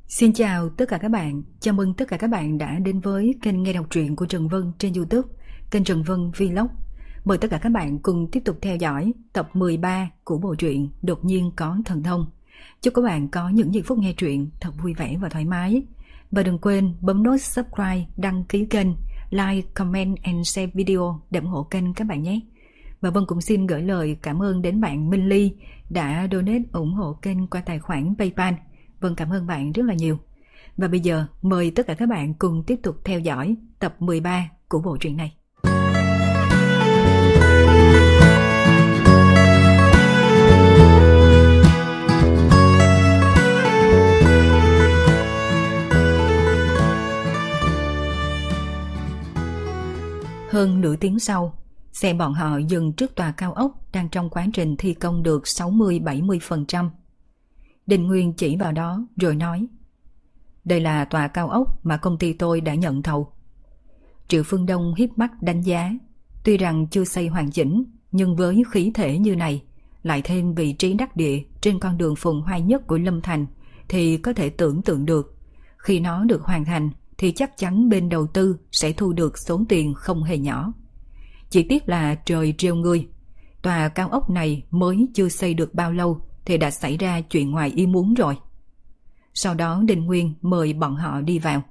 Xin chào tất cả các bạn, chào mừng tất cả các bạn đã đến với kênh nghe đọc truyện của Trần Vân trên YouTube, kênh Trần Vân Vlog. Mời tất cả các bạn cùng tiếp tục theo dõi tập 13 của bộ truyện Đột nhiên có thần thông. Chúc các bạn có những giây phút nghe truyện thật vui vẻ và thoải mái. Và đừng quên bấm nút subscribe, đăng ký kênh, like, comment and share video để ủng hộ kênh các bạn nhé. Và Vân cũng xin gửi lời cảm ơn đến bạn Minh Ly đã donate ủng hộ kênh qua tài khoản PayPal. Vâng, cảm ơn bạn rất là nhiều. Và bây giờ mời tất cả các bạn cùng tiếp tục theo dõi tập 13 của bộ truyện này. Hơn nửa tiếng sau, xe bọn họ dừng trước tòa cao ốc đang trong quá trình thi công được 60-70%. Đình Nguyên chỉ vào đó rồi nói: đây là tòa cao ốc mà công ty tôi đã nhận thầu. Triệu Phương Đông híp mắt đánh giá. Tuy rằng chưa xây hoàn chỉnh, nhưng với khí thể như này, lại thêm vị trí đắc địa trên con đường phồn hoa nhất của Lâm Thành, thì có thể tưởng tượng được, khi nó được hoàn thành thì chắc chắn bên đầu tư sẽ thu được số tiền không hề nhỏ. Chỉ tiếc là trời trêu ngươi, tòa cao ốc này mới chưa xây được bao lâu thì đã xảy ra chuyện ngoài ý muốn rồi. Sau đó Đình Nguyên mời bọn họ đi vào.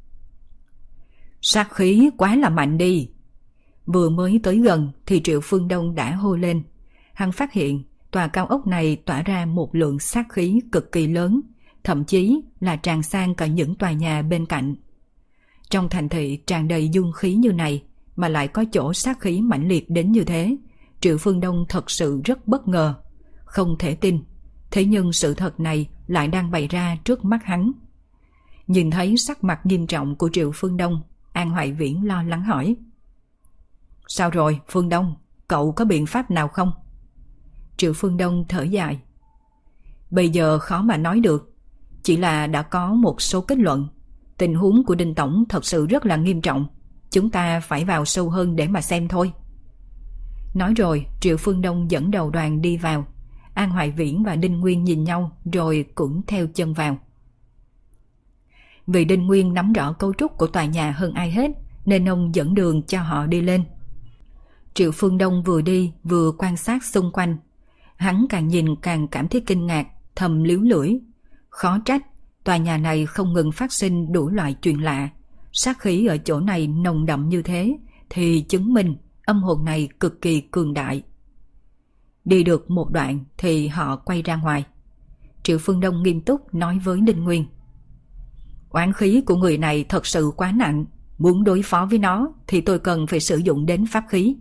Sát khí quá là mạnh đi. Vừa mới tới gần thì Triệu Phương Đông đã hô lên. Hắn phát hiện tòa cao ốc này tỏa ra một lượng sát khí cực kỳ lớn, thậm chí là tràn sang cả những tòa nhà bên cạnh. Trong thành thị tràn đầy dương khí như này mà lại có chỗ sát khí mãnh liệt đến như thế, Triệu Phương Đông thật sự rất bất ngờ, không thể tin. Thế nhưng sự thật này lại đang bày ra trước mắt hắn. Nhìn thấy sắc mặt nghiêm trọng của Triệu Phương Đông, An Hoài Viễn lo lắng hỏi: sao rồi Phương Đông, cậu có biện pháp nào không? Triệu Phương Đông thở dài: bây giờ khó mà nói được, chỉ là đã có một số kết luận. Tình huống của Đinh Tổng thật sự rất là nghiêm trọng, chúng ta phải vào sâu hơn để mà xem thôi. Nói rồi Triệu Phương Đông dẫn đầu đoàn đi vào. An Hoài Viễn và Đinh Nguyên nhìn nhau rồi cũng theo chân vào. Vì Đinh Nguyên nắm rõ cấu trúc của tòa nhà hơn ai hết nên ông dẫn đường cho họ đi lên. Triệu Phương Đông vừa đi vừa quan sát xung quanh. Hắn càng nhìn càng cảm thấy kinh ngạc, thầm líu lưỡi. Khó trách tòa nhà này không ngừng phát sinh đủ loại chuyện lạ. Sát khí ở chỗ này nồng đậm như thế thì chứng minh âm hồn này cực kỳ cường đại. Đi được một đoạn thì họ quay ra ngoài. Triệu Phương Đông nghiêm túc nói với Đinh Nguyên: oán khí của người này thật sự quá nặng, muốn đối phó với nó thì tôi cần phải sử dụng đến pháp khí.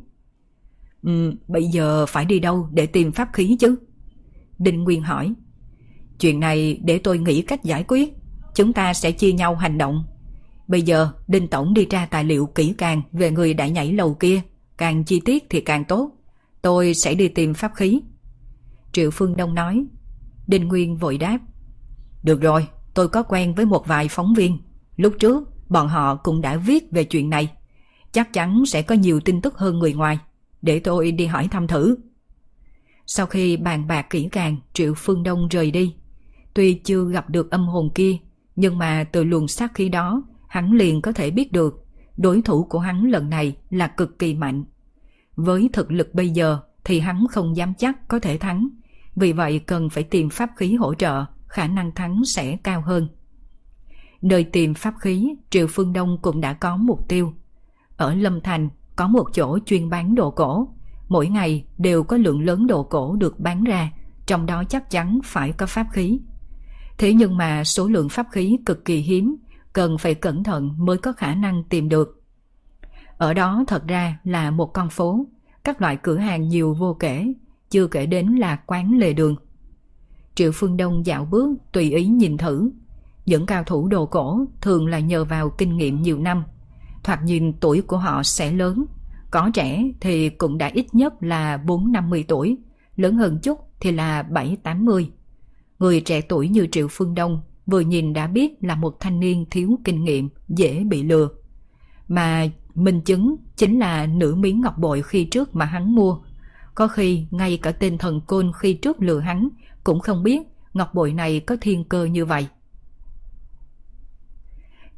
Bây giờ phải đi đâu để tìm pháp khí chứ? Đinh Nguyên hỏi. Chuyện này để tôi nghĩ cách giải quyết, chúng ta sẽ chia nhau hành động. Bây giờ Đinh Tổng đi tra tài liệu kỹ càng về người đã nhảy lầu kia, càng chi tiết thì càng tốt. Tôi sẽ đi tìm pháp khí. Triệu Phương Đông nói. Đinh Nguyên vội đáp: được rồi, tôi có quen với một vài phóng viên. Lúc trước bọn họ cũng đã viết về chuyện này. Chắc chắn sẽ có nhiều tin tức hơn người ngoài. Để tôi đi hỏi thăm thử. Sau khi bàn bạc kỹ càng, Triệu Phương Đông rời đi. Tuy chưa gặp được âm hồn kia, nhưng mà từ luồng sát khí đó hắn liền có thể biết được đối thủ của hắn lần này là cực kỳ mạnh. Với thực lực bây giờ thì hắn không dám chắc có thể thắng, vì vậy cần phải tìm pháp khí hỗ trợ, khả năng thắng sẽ cao hơn. Nơi tìm pháp khí, Triệu Phương Đông cũng đã có mục tiêu. Ở Lâm Thành có một chỗ chuyên bán đồ cổ, mỗi ngày đều có lượng lớn đồ cổ được bán ra, trong đó chắc chắn phải có pháp khí. Thế nhưng mà số lượng pháp khí cực kỳ hiếm, cần phải cẩn thận mới có khả năng tìm được. Ở đó thật ra là một con phố, các loại cửa hàng nhiều vô kể, chưa kể đến là quán lề đường. Triệu Phương Đông dạo bước tùy ý nhìn thử. Những cao thủ đồ cổ thường là nhờ vào kinh nghiệm nhiều năm, thoạt nhìn tuổi của họ sẽ lớn, có trẻ thì cũng đã ít nhất là 4-50 tuổi, lớn hơn chút thì là 7-80. Người trẻ tuổi như Triệu Phương Đông vừa nhìn đã biết là một thanh niên thiếu kinh nghiệm, dễ bị lừa. Mà minh chứng chính là nửa miếng ngọc bội khi trước mà hắn mua. Có khi ngay cả tên thần côn khi trước lừa hắn cũng không biết ngọc bội này có thiên cơ như vậy.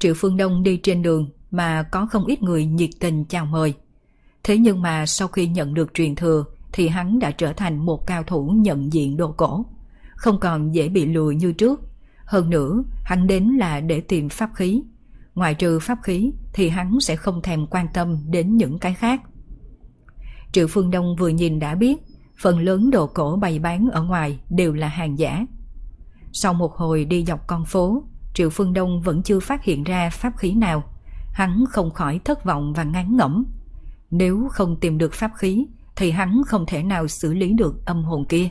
Triệu Phương Đông đi trên đường mà có không ít người nhiệt tình chào mời. Thế nhưng mà sau khi nhận được truyền thừa thì hắn đã trở thành một cao thủ nhận diện đồ cổ, không còn dễ bị lừa như trước. Hơn nữa, hắn đến là để tìm pháp khí. Ngoài trừ pháp khí thì hắn sẽ không thèm quan tâm đến những cái khác. Triệu Phương Đông vừa nhìn đã biết, phần lớn đồ cổ bày bán ở ngoài đều là hàng giả. Sau một hồi đi dọc con phố, Triệu Phương Đông vẫn chưa phát hiện ra pháp khí nào. Hắn không khỏi thất vọng và ngán ngẩm. Nếu không tìm được pháp khí thì hắn không thể nào xử lý được âm hồn kia.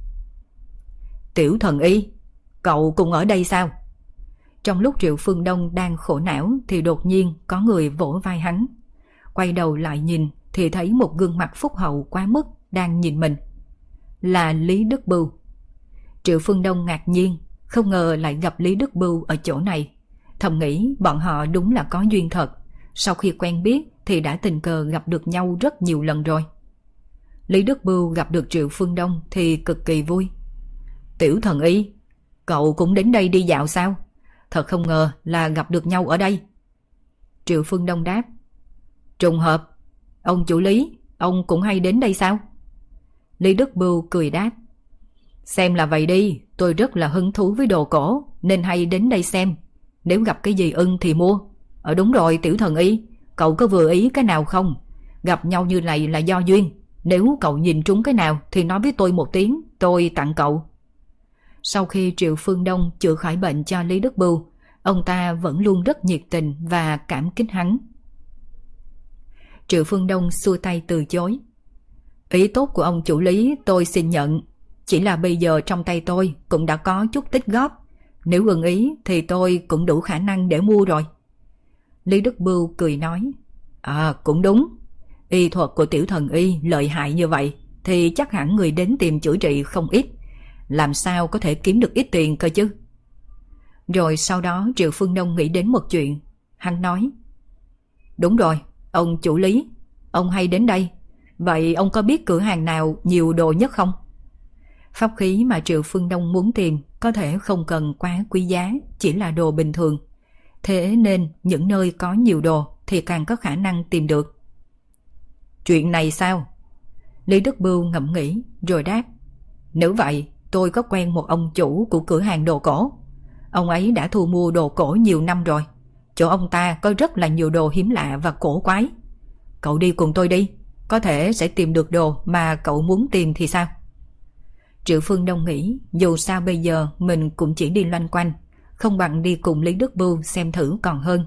Tiểu thần y, cậu cũng ở đây sao? Trong lúc Triệu Phương Đông đang khổ não thì đột nhiên có người vỗ vai hắn. Quay đầu lại nhìn thì thấy một gương mặt phúc hậu quá mức đang nhìn mình. Là Lý Đức Bưu. Triệu Phương Đông ngạc nhiên, không ngờ lại gặp Lý Đức Bưu ở chỗ này. Thầm nghĩ bọn họ đúng là có duyên thật. Sau khi quen biết thì đã tình cờ gặp được nhau rất nhiều lần rồi. Lý Đức Bưu gặp được Triệu Phương Đông thì cực kỳ vui. Tiểu thần y, cậu cũng đến đây đi dạo sao? Thật không ngờ là gặp được nhau ở đây. Triệu Phương Đông đáp. Trùng hợp. Ông chủ Lý, ông cũng hay đến đây sao? Lý Đức Bưu cười đáp. Xem là vậy đi, tôi rất là hứng thú với đồ cổ nên hay đến đây xem. Nếu gặp cái gì ưng thì mua. Đúng rồi tiểu thần y, cậu có vừa ý cái nào không? Gặp nhau như này là do duyên. Nếu cậu nhìn trúng cái nào thì nói với tôi một tiếng, tôi tặng cậu. Sau khi Triệu Phương Đông chữa khỏi bệnh cho Lý Đức Bưu, ông ta vẫn luôn rất nhiệt tình và cảm kích hắn. Triệu Phương Đông xua tay từ chối. Ý tốt của ông chủ Lý tôi xin nhận. Chỉ là bây giờ trong tay tôi cũng đã có chút tích góp. Nếu ưng ý thì tôi cũng đủ khả năng để mua rồi. Lý Đức Bưu cười nói. Cũng đúng. Y thuật của tiểu thần y lợi hại như vậy thì chắc hẳn người đến tìm chữa trị không ít. Làm sao có thể kiếm được ít tiền cơ chứ? Rồi sau đó Triệu Phương Đông nghĩ đến một chuyện. Hắn nói. Đúng rồi, ông chủ Lý, ông hay đến đây. Vậy ông có biết cửa hàng nào nhiều đồ nhất không? Pháp khí mà Triệu Phương Đông muốn tìm có thể không cần quá quý giá, chỉ là đồ bình thường. Thế nên những nơi có nhiều đồ thì càng có khả năng tìm được. Chuyện này sao? Lý Đức Bưu ngẫm nghĩ rồi đáp. Nếu vậy, tôi có quen một ông chủ của cửa hàng đồ cổ. Ông ấy đã thu mua đồ cổ nhiều năm rồi. Chỗ ông ta có rất là nhiều đồ hiếm lạ và cổ quái. Cậu đi cùng tôi đi, có thể sẽ tìm được đồ mà cậu muốn tìm thì sao? Triệu Phương Đông nghĩ dù sao bây giờ mình cũng chỉ đi loanh quanh, không bằng đi cùng Lý Đức Bưu xem thử còn hơn.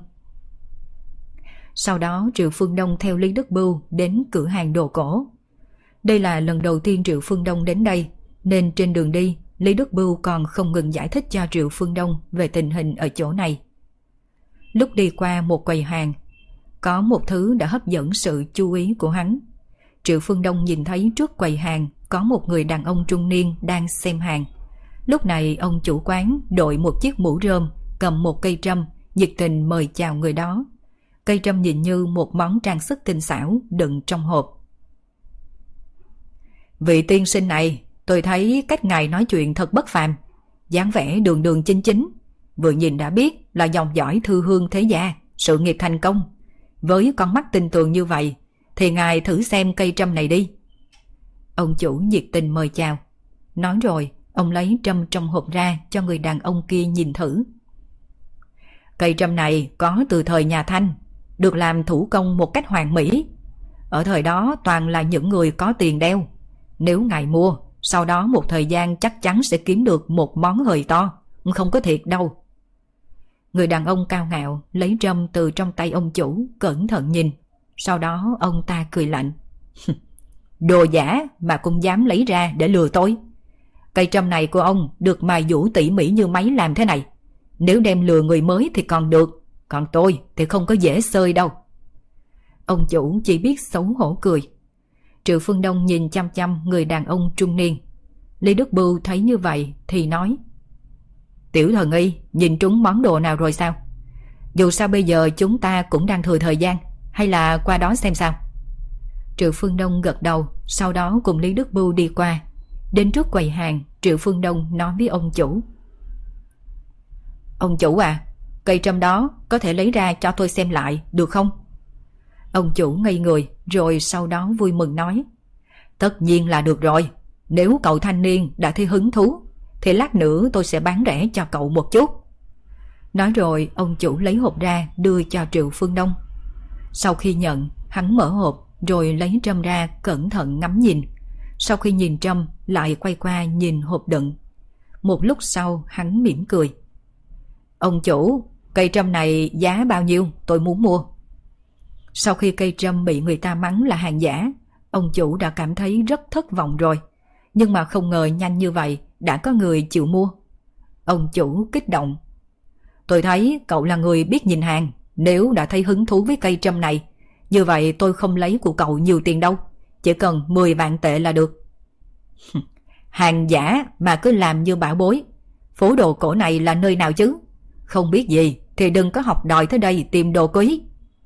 Sau đó Triệu Phương Đông theo Lý Đức Bưu đến cửa hàng đồ cổ. Đây là lần đầu tiên Triệu Phương Đông đến đây, nên trên đường đi Lý Đức Bưu còn không ngừng giải thích cho Triệu Phương Đông về tình hình ở chỗ này. Lúc đi qua một quầy hàng, có một thứ đã hấp dẫn sự chú ý của hắn. Triệu Phương Đông nhìn thấy trước quầy hàng có một người đàn ông trung niên đang xem hàng. Lúc này ông chủ quán đội một chiếc mũ rơm, cầm một cây trâm, nhiệt tình mời chào người đó. Cây trâm nhìn như một món trang sức tinh xảo đựng trong hộp. Vị tiên sinh này, tôi thấy cách ngài nói chuyện thật bất phàm, dáng vẻ đường đường chính chính, vừa nhìn đã biết là dòng dõi thư hương thế gia, sự nghiệp thành công. Với con mắt tinh tường như vậy thì ngài thử xem cây trâm này đi. Ông chủ nhiệt tình mời chào. Nói rồi ông lấy trâm trong hộp ra cho người đàn ông kia nhìn thử. Cây trâm này có từ thời nhà Thanh, được làm thủ công một cách hoàn mỹ. Ở thời đó toàn là những người có tiền đeo. Nếu ngài mua, sau đó một thời gian chắc chắn sẽ kiếm được một món hời to, không có thiệt đâu. Người đàn ông cao ngạo lấy trâm từ trong tay ông chủ, cẩn thận nhìn. Sau đó ông ta cười lạnh. Đồ giả mà cũng dám lấy ra để lừa tôi. Cây trâm này của ông được mài dũa tỉ mỉ như máy làm thế này. Nếu đem lừa người mới thì còn được, còn tôi thì không có dễ xơi đâu. Ông chủ chỉ biết xấu hổ cười. Triệu Phương Đông nhìn chăm chăm người đàn ông trung niên. Lý Đức Bưu thấy như vậy thì nói. Tiểu thần y, nhìn trúng món đồ nào rồi sao? Dù sao bây giờ chúng ta cũng đang thừa thời gian, hay là qua đó xem sao? Triệu Phương Đông gật đầu, sau đó cùng Lý Đức Bưu đi qua. Đến trước quầy hàng, Triệu Phương Đông nói với ông chủ. Ông chủ à, cây trâm đó có thể lấy ra cho tôi xem lại được không? Ông chủ ngây người rồi sau đó vui mừng nói: Tất nhiên là được rồi. Nếu cậu thanh niên đã thấy hứng thú thì lát nữa tôi sẽ bán rẻ cho cậu một chút. Nói rồi ông chủ lấy hộp ra đưa cho Triệu Phương Đông. Sau khi nhận, hắn mở hộp rồi lấy trâm ra cẩn thận ngắm nhìn. Sau khi nhìn trâm lại quay qua nhìn hộp đựng. Một lúc sau hắn mỉm cười: Ông chủ, cây trâm này giá bao nhiêu, tôi muốn mua. Sau khi cây trâm bị người ta mắng là hàng giả, ông chủ đã cảm thấy rất thất vọng rồi. Nhưng mà không ngờ nhanh như vậy đã có người chịu mua. Ông chủ kích động: Tôi thấy cậu là người biết nhìn hàng. Nếu đã thấy hứng thú với cây trâm này, như vậy tôi không lấy của cậu nhiều tiền đâu, chỉ cần 10 vạn tệ là được. Hàng giả mà cứ làm như bảo bối. Phố đồ cổ này là nơi nào chứ? Không biết gì thì đừng có học đòi tới đây tìm đồ quý.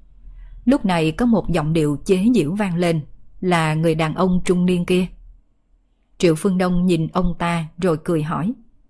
Lúc này có một giọng điệu chế giễu vang lên, là người đàn ông trung niên kia. Triệu Phương Đông nhìn ông ta rồi cười hỏi: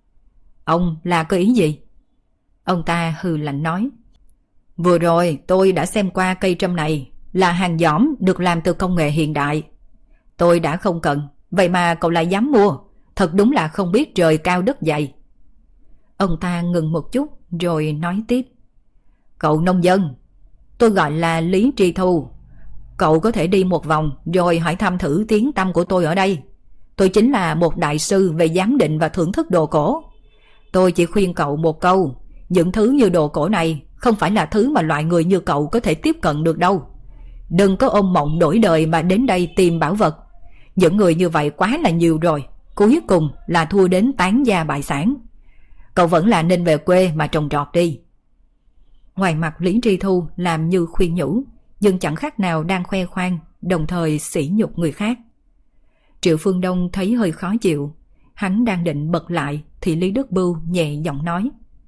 Ông là có ý gì? Ông ta hừ lạnh nói: Vừa rồi tôi đã xem qua cây trâm này, là hàng giỏm được làm từ công nghệ hiện đại. Tôi đã không cần, vậy mà cậu lại dám mua, thật đúng là không biết trời cao đất dày. Ông ta ngừng một chút rồi nói tiếp: Cậu nông dân, tôi gọi là Lý Tri Thu. Cậu có thể đi một vòng rồi hỏi thăm thử tiếng tăm của tôi ở đây. Tôi chính là một đại sư về giám định và thưởng thức đồ cổ. Tôi chỉ khuyên cậu một câu: những thứ như đồ cổ này không phải là thứ mà loại người như cậu có thể tiếp cận được đâu. Đừng có ôm mộng đổi đời mà đến đây tìm bảo vật. Những người như vậy quá là nhiều rồi, cuối cùng là thua đến tán gia bại sản. Cậu vẫn là nên về quê mà trồng trọt đi. Ngoài mặt Lý Tri Thu làm như khuyên nhủ, nhưng chẳng khác nào đang khoe khoang, đồng thời sỉ nhục người khác. Triệu Phương Đông thấy hơi khó chịu. Hắn đang định bật lại thì Lý Đức Bưu nhẹ giọng nói: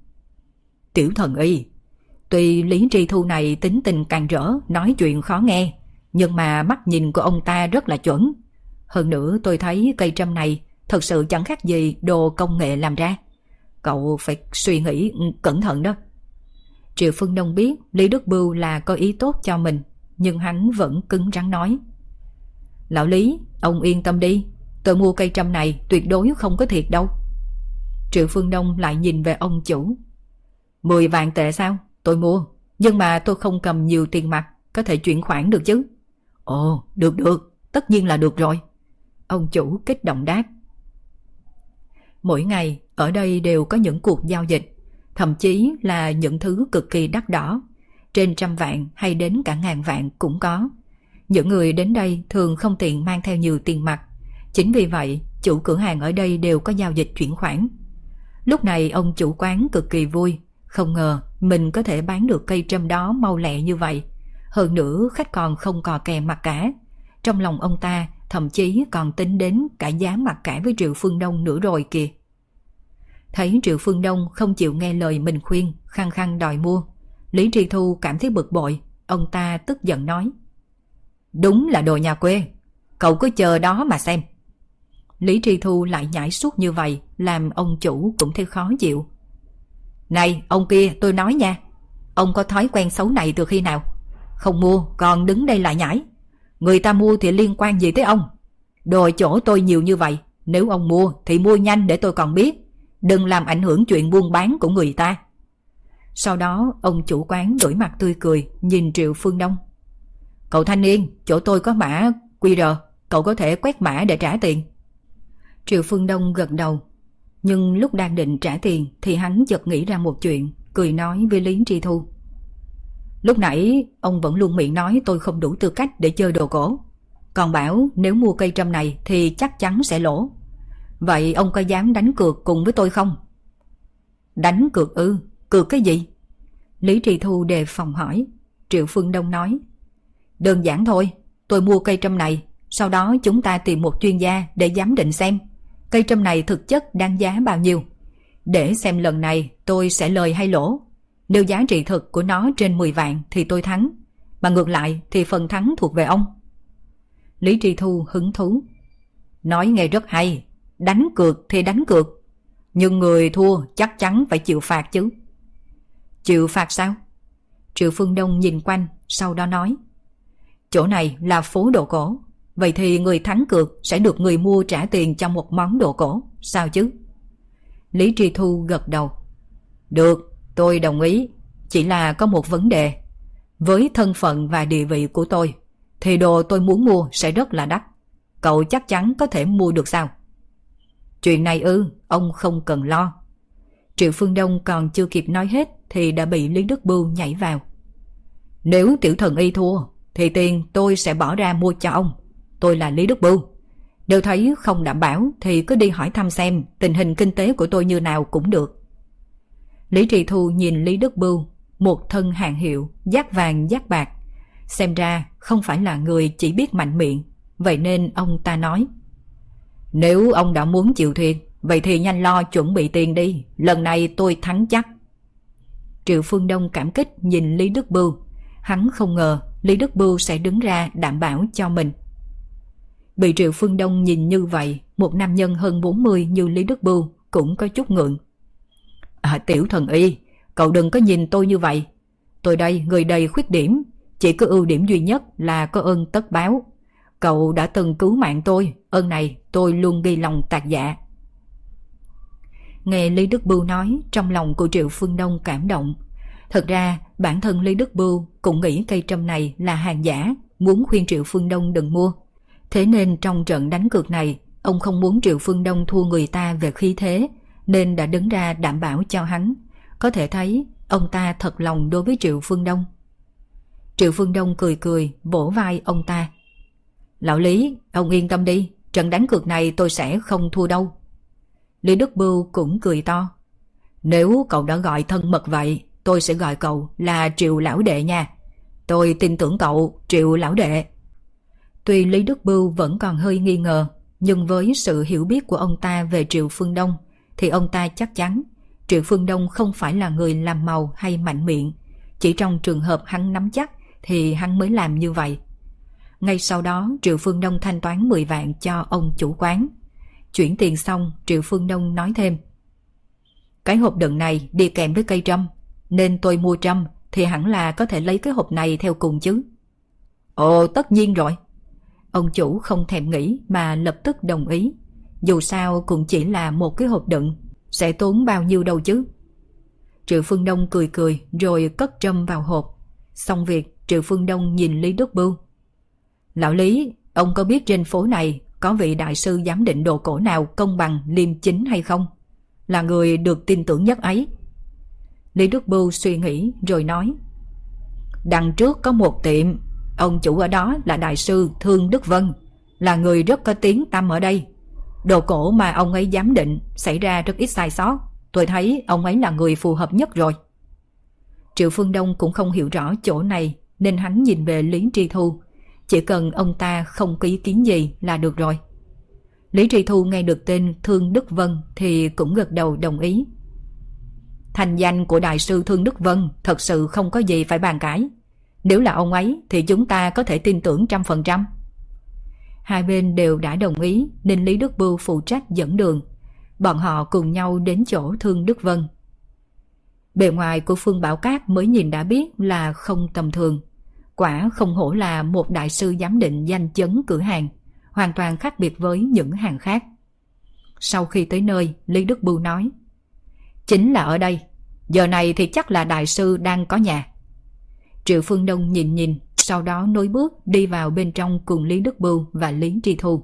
Tiểu thần y, tuy Lý Tri Thu này tính tình càng rỡ, nói chuyện khó nghe, nhưng mà mắt nhìn của ông ta rất là chuẩn. Hơn nữa tôi thấy cây trâm này thật sự chẳng khác gì đồ công nghệ làm ra. Cậu phải suy nghĩ cẩn thận đó. Triệu Phương Đông biết Lý Đức Bưu là có ý tốt cho mình, nhưng hắn vẫn cứng rắn nói: Lão Lý, ông yên tâm đi, tôi mua cây trâm này tuyệt đối không có thiệt đâu. Triệu Phương Đông lại nhìn về ông chủ: 10 vạn tệ sao? Tôi mua, nhưng mà tôi không cầm nhiều tiền mặt, có thể chuyển khoản được chứ? Ồ, được, tất nhiên là được rồi. Ông chủ kích động đáp. Mỗi ngày ở đây đều có những cuộc giao dịch, thậm chí là những thứ cực kỳ đắt đỏ, trên 100 vạn hay đến cả 1000 vạn cũng có. Những người đến đây thường không tiện mang theo nhiều tiền mặt, chính vì vậy chủ cửa hàng ở đây đều có giao dịch chuyển khoản. Lúc này ông chủ quán cực kỳ vui, không ngờ mình có thể bán được cây trâm đó mau lẹ như vậy. Hơn nữa khách còn không cò kè mặc cả. Trong lòng ông ta thậm chí còn tính đến cả giá mặc cả với Triệu Phương Đông nữa rồi kìa. Thấy Triệu Phương Đông không chịu nghe lời mình khuyên, khăng khăng đòi mua, Lý Tri Thu cảm thấy bực bội. Ông ta tức giận nói: Đúng là đồ nhà quê, cậu cứ chờ đó mà xem. Lý Tri Thu lại nhảy suốt như vậy, làm ông chủ cũng thấy khó chịu. Này ông kia, tôi nói nha, ông có thói quen xấu này từ khi nào? Không mua còn đứng đây lại nhảy. Người ta mua thì liên quan gì tới ông? Đồ chỗ tôi nhiều như vậy, nếu ông mua thì mua nhanh để tôi còn biết, đừng làm ảnh hưởng chuyện buôn bán của người ta. Sau đó ông chủ quán đổi mặt tươi cười nhìn Triệu Phương Đông: Cậu thanh niên, chỗ tôi có mã QR, cậu có thể quét mã để trả tiền. Triệu Phương Đông gật đầu, nhưng lúc đang định trả tiền thì hắn chợt nghĩ ra một chuyện, cười nói với Lý Tri Thu: Lúc nãy ông vẫn luôn miệng nói tôi không đủ tư cách để chơi đồ cổ, còn bảo nếu mua cây trâm này thì chắc chắn sẽ lỗ. Vậy ông có dám đánh cược cùng với tôi không? Đánh cược ư? Cược cái gì? Lý Tri Thu đề phòng hỏi. Triệu Phương Đông nói: Đơn giản thôi, tôi mua cây trâm này, sau đó chúng ta tìm một chuyên gia để giám định xem cây trâm này thực chất đáng giá bao nhiêu, để xem lần này tôi sẽ lời hay lỗ. Nếu giá trị thực của nó trên 10 vạn thì tôi thắng, mà ngược lại thì phần thắng thuộc về ông. Lý Tri Thu hứng thú: Nói nghe rất hay, đánh cược thì đánh cược, nhưng người thua chắc chắn phải chịu phạt chứ. Chịu phạt sao? Triệu Phương Đông nhìn quanh, sau đó nói. Chỗ này là phố đồ cổ, vậy thì người thắng cược sẽ được người mua trả tiền cho một món đồ cổ, sao chứ? Lý Tri Thu gật đầu. Được, tôi đồng ý, chỉ là có một vấn đề. Với thân phận và địa vị của tôi, thì đồ tôi muốn mua sẽ rất là đắt. Cậu chắc chắn có thể mua được sao? Chuyện này ông không cần lo. Triệu Phương Đông còn chưa kịp nói hết thì đã bị Lý Đức Bưu nhảy vào. Nếu tiểu thần y thua thì tiền tôi sẽ bỏ ra mua cho ông. Tôi là Lý Đức Bưu. Nếu thấy không đảm bảo thì cứ đi hỏi thăm xem tình hình kinh tế của tôi như nào cũng được. Lý Trì Thu nhìn Lý Đức Bưu, một thân hàng hiệu, dát vàng dát bạc. Xem ra không phải là người chỉ biết mạnh miệng, vậy nên ông ta nói. Nếu ông đã muốn chịu thiệt, vậy thì nhanh lo chuẩn bị tiền đi, lần này tôi thắng chắc. Triệu Phương Đông cảm kích nhìn Lý Đức Bưu. Hắn không ngờ Lý Đức Bưu sẽ đứng ra đảm bảo cho mình. Bị Triệu Phương Đông nhìn như vậy, một nam nhân hơn 40 như Lý Đức Bưu cũng có chút ngượng. Tiểu thần y, cậu đừng có nhìn tôi như vậy. Tôi đây người đầy khuyết điểm, chỉ có ưu điểm duy nhất là có ơn tất báo. Cậu đã từng cứu mạng tôi, ơn này tôi luôn ghi lòng tạc dạ. Nghe Lý Đức Bưu nói, trong lòng của Triệu Phương Đông cảm động. Thật ra bản thân Lý Đức Bưu cũng nghĩ cây trâm này là hàng giả, muốn khuyên Triệu Phương Đông đừng mua. Thế nên trong trận đánh cược này, ông không muốn Triệu Phương Đông thua người ta về khí thế, nên đã đứng ra đảm bảo cho hắn. Có thể thấy ông ta thật lòng đối với Triệu Phương Đông. Triệu Phương Đông cười cười vỗ vai ông ta. Lão Lý, ông yên tâm đi, trận đánh cược này tôi sẽ không thua đâu. Lý Đức Bưu cũng cười to. Nếu cậu đã gọi thân mật vậy, tôi sẽ gọi cậu là Triệu Lão Đệ nha. Tôi tin tưởng cậu, Triệu Lão Đệ. Tuy Lý Đức Bưu vẫn còn hơi nghi ngờ, nhưng với sự hiểu biết của ông ta về Triệu Phương Đông, thì ông ta chắc chắn Triệu Phương Đông không phải là người làm màu hay mạnh miệng. Chỉ trong trường hợp hắn nắm chắc thì hắn mới làm như vậy. Ngay sau đó Triệu Phương Đông thanh toán 10 vạn cho ông chủ quán. Chuyển tiền xong, Triệu Phương Đông nói thêm. Cái hộp đựng này đi kèm với cây trâm, nên tôi mua trâm thì hẳn là có thể lấy cái hộp này theo cùng chứ. Ồ, tất nhiên rồi. Ông chủ không thèm nghĩ mà lập tức đồng ý. Dù sao cũng chỉ là một cái hộp đựng, sẽ tốn bao nhiêu đâu chứ. Triệu Phương Đông cười cười rồi cất trâm vào hộp. Xong việc, Triệu Phương Đông nhìn Lý Đức Bưu. Lão Lý, ông có biết trên phố này có vị đại sư giám định đồ cổ nào công bằng liêm chính hay không? Là người được tin tưởng nhất ấy. Lý Đức Bưu suy nghĩ rồi nói. Đằng trước có một tiệm, ông chủ ở đó là đại sư Thương Đức Vân, là người rất có tiếng tăm ở đây. Đồ cổ mà ông ấy giám định xảy ra rất ít sai sót. Tôi thấy ông ấy là người phù hợp nhất rồi. Triệu Phương Đông cũng không hiểu rõ chỗ này, nên hắn nhìn về Lý Tri Thu. Chỉ cần ông ta không có ý kiến gì là được rồi. Lý Tri Thu nghe được tên Thương Đức Vân thì cũng gật đầu đồng ý. Thành danh của đại sư Thương Đức Vân thật sự không có gì phải bàn cãi. Nếu là ông ấy thì chúng ta có thể tin tưởng 100%. Hai bên đều đã đồng ý nên Lý Đức Bưu phụ trách dẫn đường. Bọn họ cùng nhau đến chỗ Thương Đức Vân. Bề ngoài của Phương Bảo Cát mới nhìn đã biết là không tầm thường. Quả không hổ là một đại sư giám định danh chấn cửa hàng, hoàn toàn khác biệt với những hàng khác. Sau khi tới nơi, Lý Đức Bưu nói. Chính là ở đây, giờ này thì chắc là đại sư đang có nhà. Triệu Phương Đông nhìn, sau đó nối bước đi vào bên trong cùng Lý Đức Bưu và Lý Tri Thu.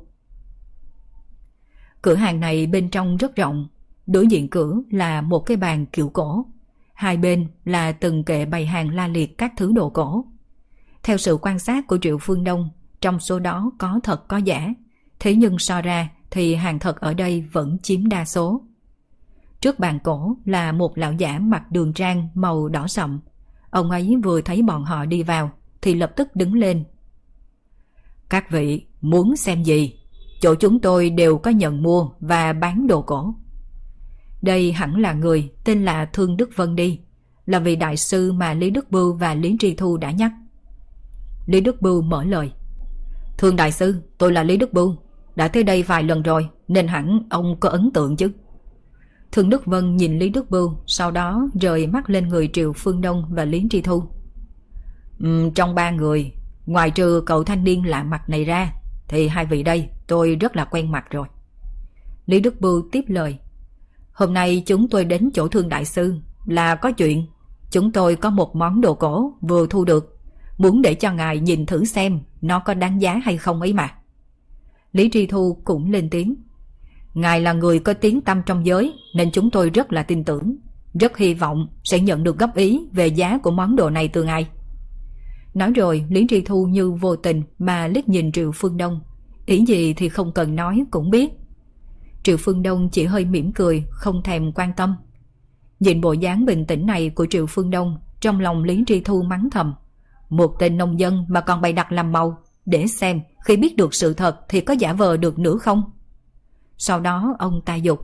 Cửa hàng này bên trong rất rộng, đối diện cửa là một cái bàn kiểu cổ. Hai bên là từng kệ bày hàng la liệt các thứ đồ cổ. Theo sự quan sát của Triệu Phương Đông, trong số đó có thật có giả. Thế nhưng so ra thì hàng thật ở đây vẫn chiếm đa số. Trước bàn cổ là một lão giả mặc đường trang màu đỏ sậm. Ông ấy vừa thấy bọn họ đi vào thì lập tức đứng lên. Các vị muốn xem gì? Chỗ chúng tôi đều có nhận mua và bán đồ cổ. Đây hẳn là người tên là Thương Đức Vân đi, là vị đại sư mà Lý Đức Bưu và Lý Tri Thu đã nhắc. Lý Đức Bưu mở lời. Thương đại sư, tôi là Lý Đức Bưu, đã tới đây vài lần rồi nên hẳn ông có ấn tượng chứ. Thường Đức Vân nhìn Lý Đức Bưu, sau đó rời mắt lên người Triệu Phương Đông và Lý Tri Thu. Trong ba người, ngoài trừ cậu thanh niên lạ mặt này ra, thì hai vị đây tôi rất là quen mặt rồi. Lý Đức Bưu tiếp lời. Hôm nay chúng tôi đến chỗ Thương đại sư là có chuyện. Chúng tôi có một món đồ cổ vừa thu được, muốn để cho ngài nhìn thử xem nó có đáng giá hay không ấy mà. Lý Tri Thu cũng lên tiếng. Ngài là người có tiếng tăm trong giới nên chúng tôi rất là tin tưởng, rất hy vọng sẽ nhận được góp ý về giá của món đồ này từ ngài. Nói rồi Lý Tri Thu như vô tình mà liếc nhìn Triệu Phương Đông, ý gì thì không cần nói cũng biết. Triệu Phương Đông chỉ hơi mỉm cười, không thèm quan tâm. Nhìn bộ dáng bình tĩnh này của Triệu Phương Đông, trong lòng Lý Tri Thu mắng thầm. Một tên nông dân mà còn bày đặt làm màu, để xem khi biết được sự thật thì có giả vờ được nữa không. Sau đó ông ta dục.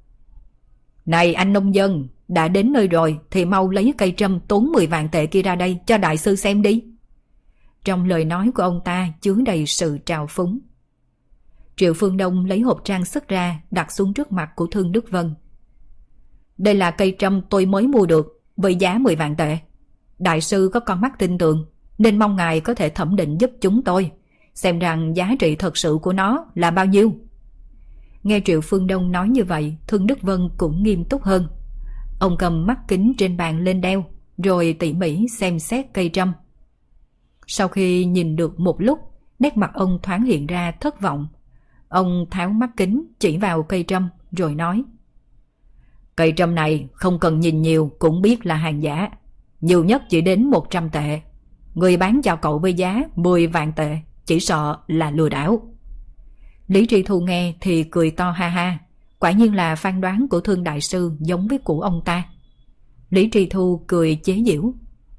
Này anh nông dân, đã đến nơi rồi thì mau lấy cây trâm tốn 10 vạn tệ kia ra đây cho đại sư xem đi. Trong lời nói của ông ta chứa đầy sự trào phúng. Triệu Phương Đông lấy hộp trang sức ra đặt xuống trước mặt của Thương Đức Vân. Đây là cây trâm tôi mới mua được với giá 10 vạn tệ. Đại sư có con mắt tin tưởng nên mong ngài có thể thẩm định giúp chúng tôi, xem rằng giá trị thật sự của nó là bao nhiêu. Nghe Triệu Phương Đông nói như vậy, Thương Đức Vân cũng nghiêm túc hơn. Ông cầm mắt kính trên bàn lên đeo, rồi tỉ mỉ xem xét cây trâm. Sau khi nhìn được một lúc, nét mặt ông thoáng hiện ra thất vọng. Ông tháo mắt kính chỉ vào cây trâm rồi nói. Cây trâm này không cần nhìn nhiều cũng biết là hàng giả, nhiều nhất chỉ đến 100 tệ. Người bán cho cậu với giá 10 vạn tệ, chỉ sợ là lừa đảo. Lý Tri Thu nghe thì cười to ha ha, quả nhiên là phán đoán của Thương đại sư giống với của ông ta. Lý Tri Thu cười chế giễu.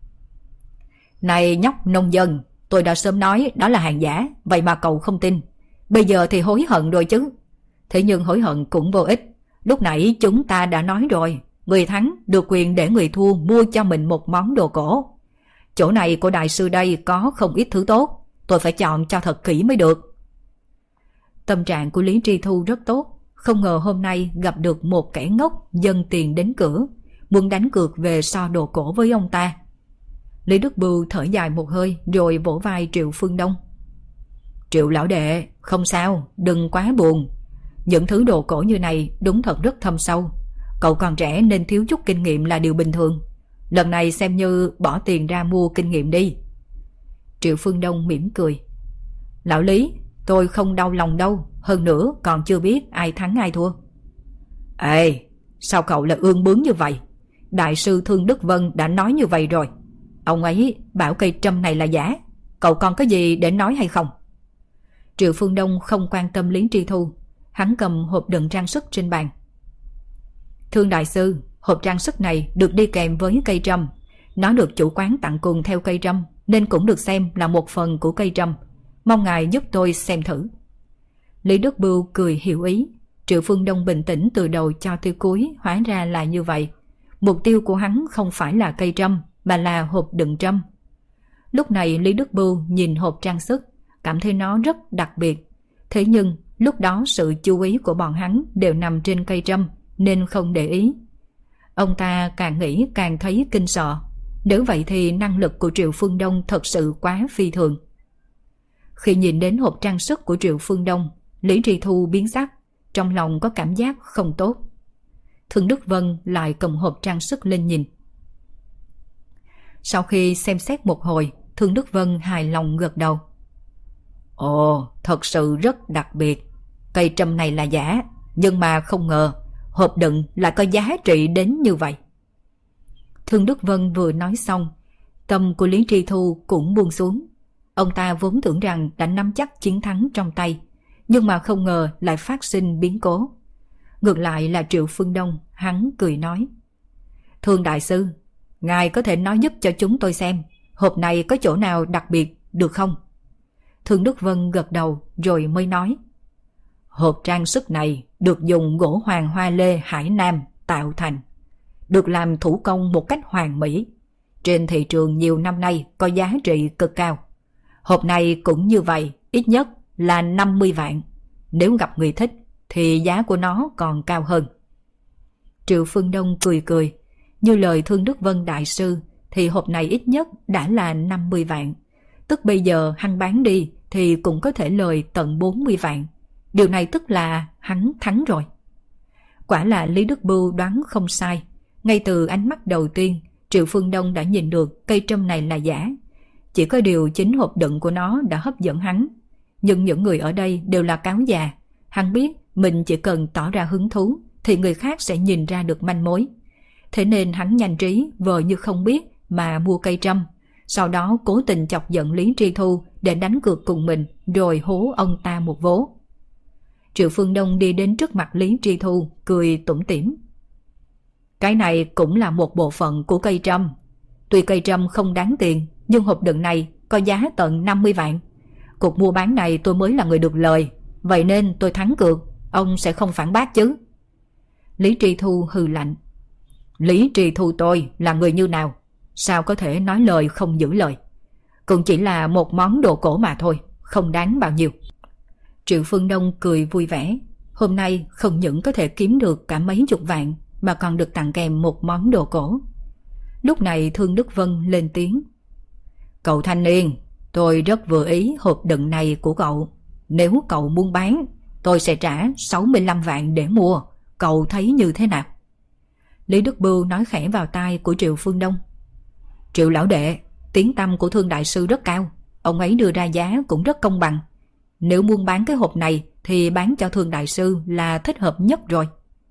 Này nhóc nông dân, tôi đã sớm nói đó là hàng giả, vậy mà cậu không tin. Bây giờ thì hối hận rồi chứ. Thế nhưng hối hận cũng vô ích. Lúc nãy chúng ta đã nói rồi, người thắng được quyền để người thua mua cho mình một món đồ cổ. Chỗ này của đại sư đây có không ít thứ tốt, tôi phải chọn cho thật kỹ mới được. Tâm trạng của Lý Tri Thu rất tốt, không ngờ hôm nay gặp được một kẻ ngốc dâng tiền đến cửa, muốn đánh cược về so đồ cổ với ông ta. Lý Đức Bưu thở dài một hơi rồi vỗ vai Triệu Phương Đông. Triệu lão đệ, không sao, đừng quá buồn. Những thứ đồ cổ như này đúng thật rất thâm sâu. Cậu còn trẻ nên thiếu chút kinh nghiệm là điều bình thường. Lần này xem như bỏ tiền ra mua kinh nghiệm đi. Triệu Phương Đông mỉm cười. Lão Lý, tôi không đau lòng đâu, hơn nữa còn chưa biết ai thắng ai thua. Ê, sao cậu lại ương bướng như vậy? Đại sư Thương Đức Vân đã nói như vậy rồi. Ông ấy bảo cây trâm này là giả, cậu còn có gì để nói hay không? Triệu Phương Đông không quan tâm Lý Tri Thu, hắn cầm hộp đựng trang sức trên bàn. Thương đại sư, hộp trang sức này được đi kèm với cây trâm. Nó được chủ quán tặng cùng theo cây trâm, nên cũng được xem là một phần của cây trâm. Mong ngài giúp tôi xem thử. Lý Đức Bưu cười hiểu ý. Triệu Phương Đông bình tĩnh từ đầu cho tới cuối, hóa ra là như vậy. Mục tiêu của hắn không phải là cây trâm, mà là hộp đựng trâm. Lúc này Lý Đức Bưu nhìn hộp trang sức, cảm thấy nó rất đặc biệt. Thế nhưng lúc đó sự chú ý của bọn hắn đều nằm trên cây trâm, nên không để ý. Ông ta càng nghĩ càng thấy kinh sợ. Nếu vậy thì năng lực của Triệu Phương Đông thật sự quá phi thường. Khi nhìn đến hộp trang sức của Triệu Phương Đông, Lý Tri Thu biến sắc, trong lòng có cảm giác không tốt. Thương Đức Vân lại cầm hộp trang sức lên nhìn. Sau khi xem xét một hồi, Thương Đức Vân hài lòng gật đầu. Ồ, thật sự rất đặc biệt. Cây trâm này là giả, nhưng mà không ngờ hộp đựng lại có giá trị đến như vậy. Thương Đức Vân vừa nói xong, tâm của Lý Tri Thu cũng buông xuống. Ông ta vốn tưởng rằng đã nắm chắc chiến thắng trong tay, nhưng mà không ngờ lại phát sinh biến cố. Ngược lại là Triệu Phương Đông, hắn cười nói. Thương đại sư, ngài có thể nói giúp cho chúng tôi xem hộp này có chỗ nào đặc biệt được không? Thương Đức Vân gật đầu rồi mới nói. Hộp trang sức này được dùng gỗ hoàng hoa lê Hải Nam tạo thành, được làm thủ công một cách hoàn mỹ. Trên thị trường nhiều năm nay có giá trị cực cao. Hộp này cũng như vậy, ít nhất là 50 vạn. Nếu gặp người thích thì giá của nó còn cao hơn. Triệu Phương Đông cười cười. Như lời Thương Đức Vân đại sư thì hộp này ít nhất đã là 50 vạn. Tức bây giờ hắn bán đi thì cũng có thể lời tận 40 vạn. Điều này tức là hắn thắng rồi. Quả là Lý Đức Bưu đoán không sai. Ngay từ ánh mắt đầu tiên, Triệu Phương Đông đã nhìn được cây trâm này là giả. Chỉ có điều chính hộp đựng của nó đã hấp dẫn hắn. Nhưng những người ở đây đều là cáo già. Hắn biết mình chỉ cần tỏ ra hứng thú thì người khác sẽ nhìn ra được manh mối. Thế nên hắn nhanh trí vờ như không biết mà mua cây trâm. Sau đó cố tình chọc giận Lý Tri Thu để đánh cược cùng mình rồi hố ông ta một vố. Triệu Phương Đông đi đến trước mặt Lý Tri Thu cười tủm tỉm. Cái này cũng là một bộ phận của cây trâm. Tuy cây trâm không đáng tiền nhưng hộp đựng này có giá tận 50 vạn. Cuộc mua bán này tôi mới là người được lời. Vậy nên tôi thắng cược. Ông sẽ không phản bác chứ? Lý Tri Thu hừ lạnh. Lý Tri Thu tôi là người như nào? Sao có thể nói lời không giữ lời? Cũng chỉ là một món đồ cổ mà thôi, không đáng bao nhiêu. Triệu Phương Đông cười vui vẻ. Hôm nay không những có thể kiếm được cả mấy chục vạn mà còn được tặng kèm một món đồ cổ. Lúc này Thương Đức Vân lên tiếng. Cậu thanh niên, tôi rất vừa ý hộp đựng này của cậu. Nếu cậu muốn bán, tôi sẽ trả 65 vạn để mua. Cậu thấy như thế nào? Lý Đức Bưu nói khẽ vào tai của Triệu Phương Đông. Triệu lão đệ, tiếng tăm của Thương đại sư rất cao. Ông ấy đưa ra giá cũng rất công bằng. Nếu muốn bán cái hộp này thì bán cho Thương đại sư là thích hợp nhất rồi.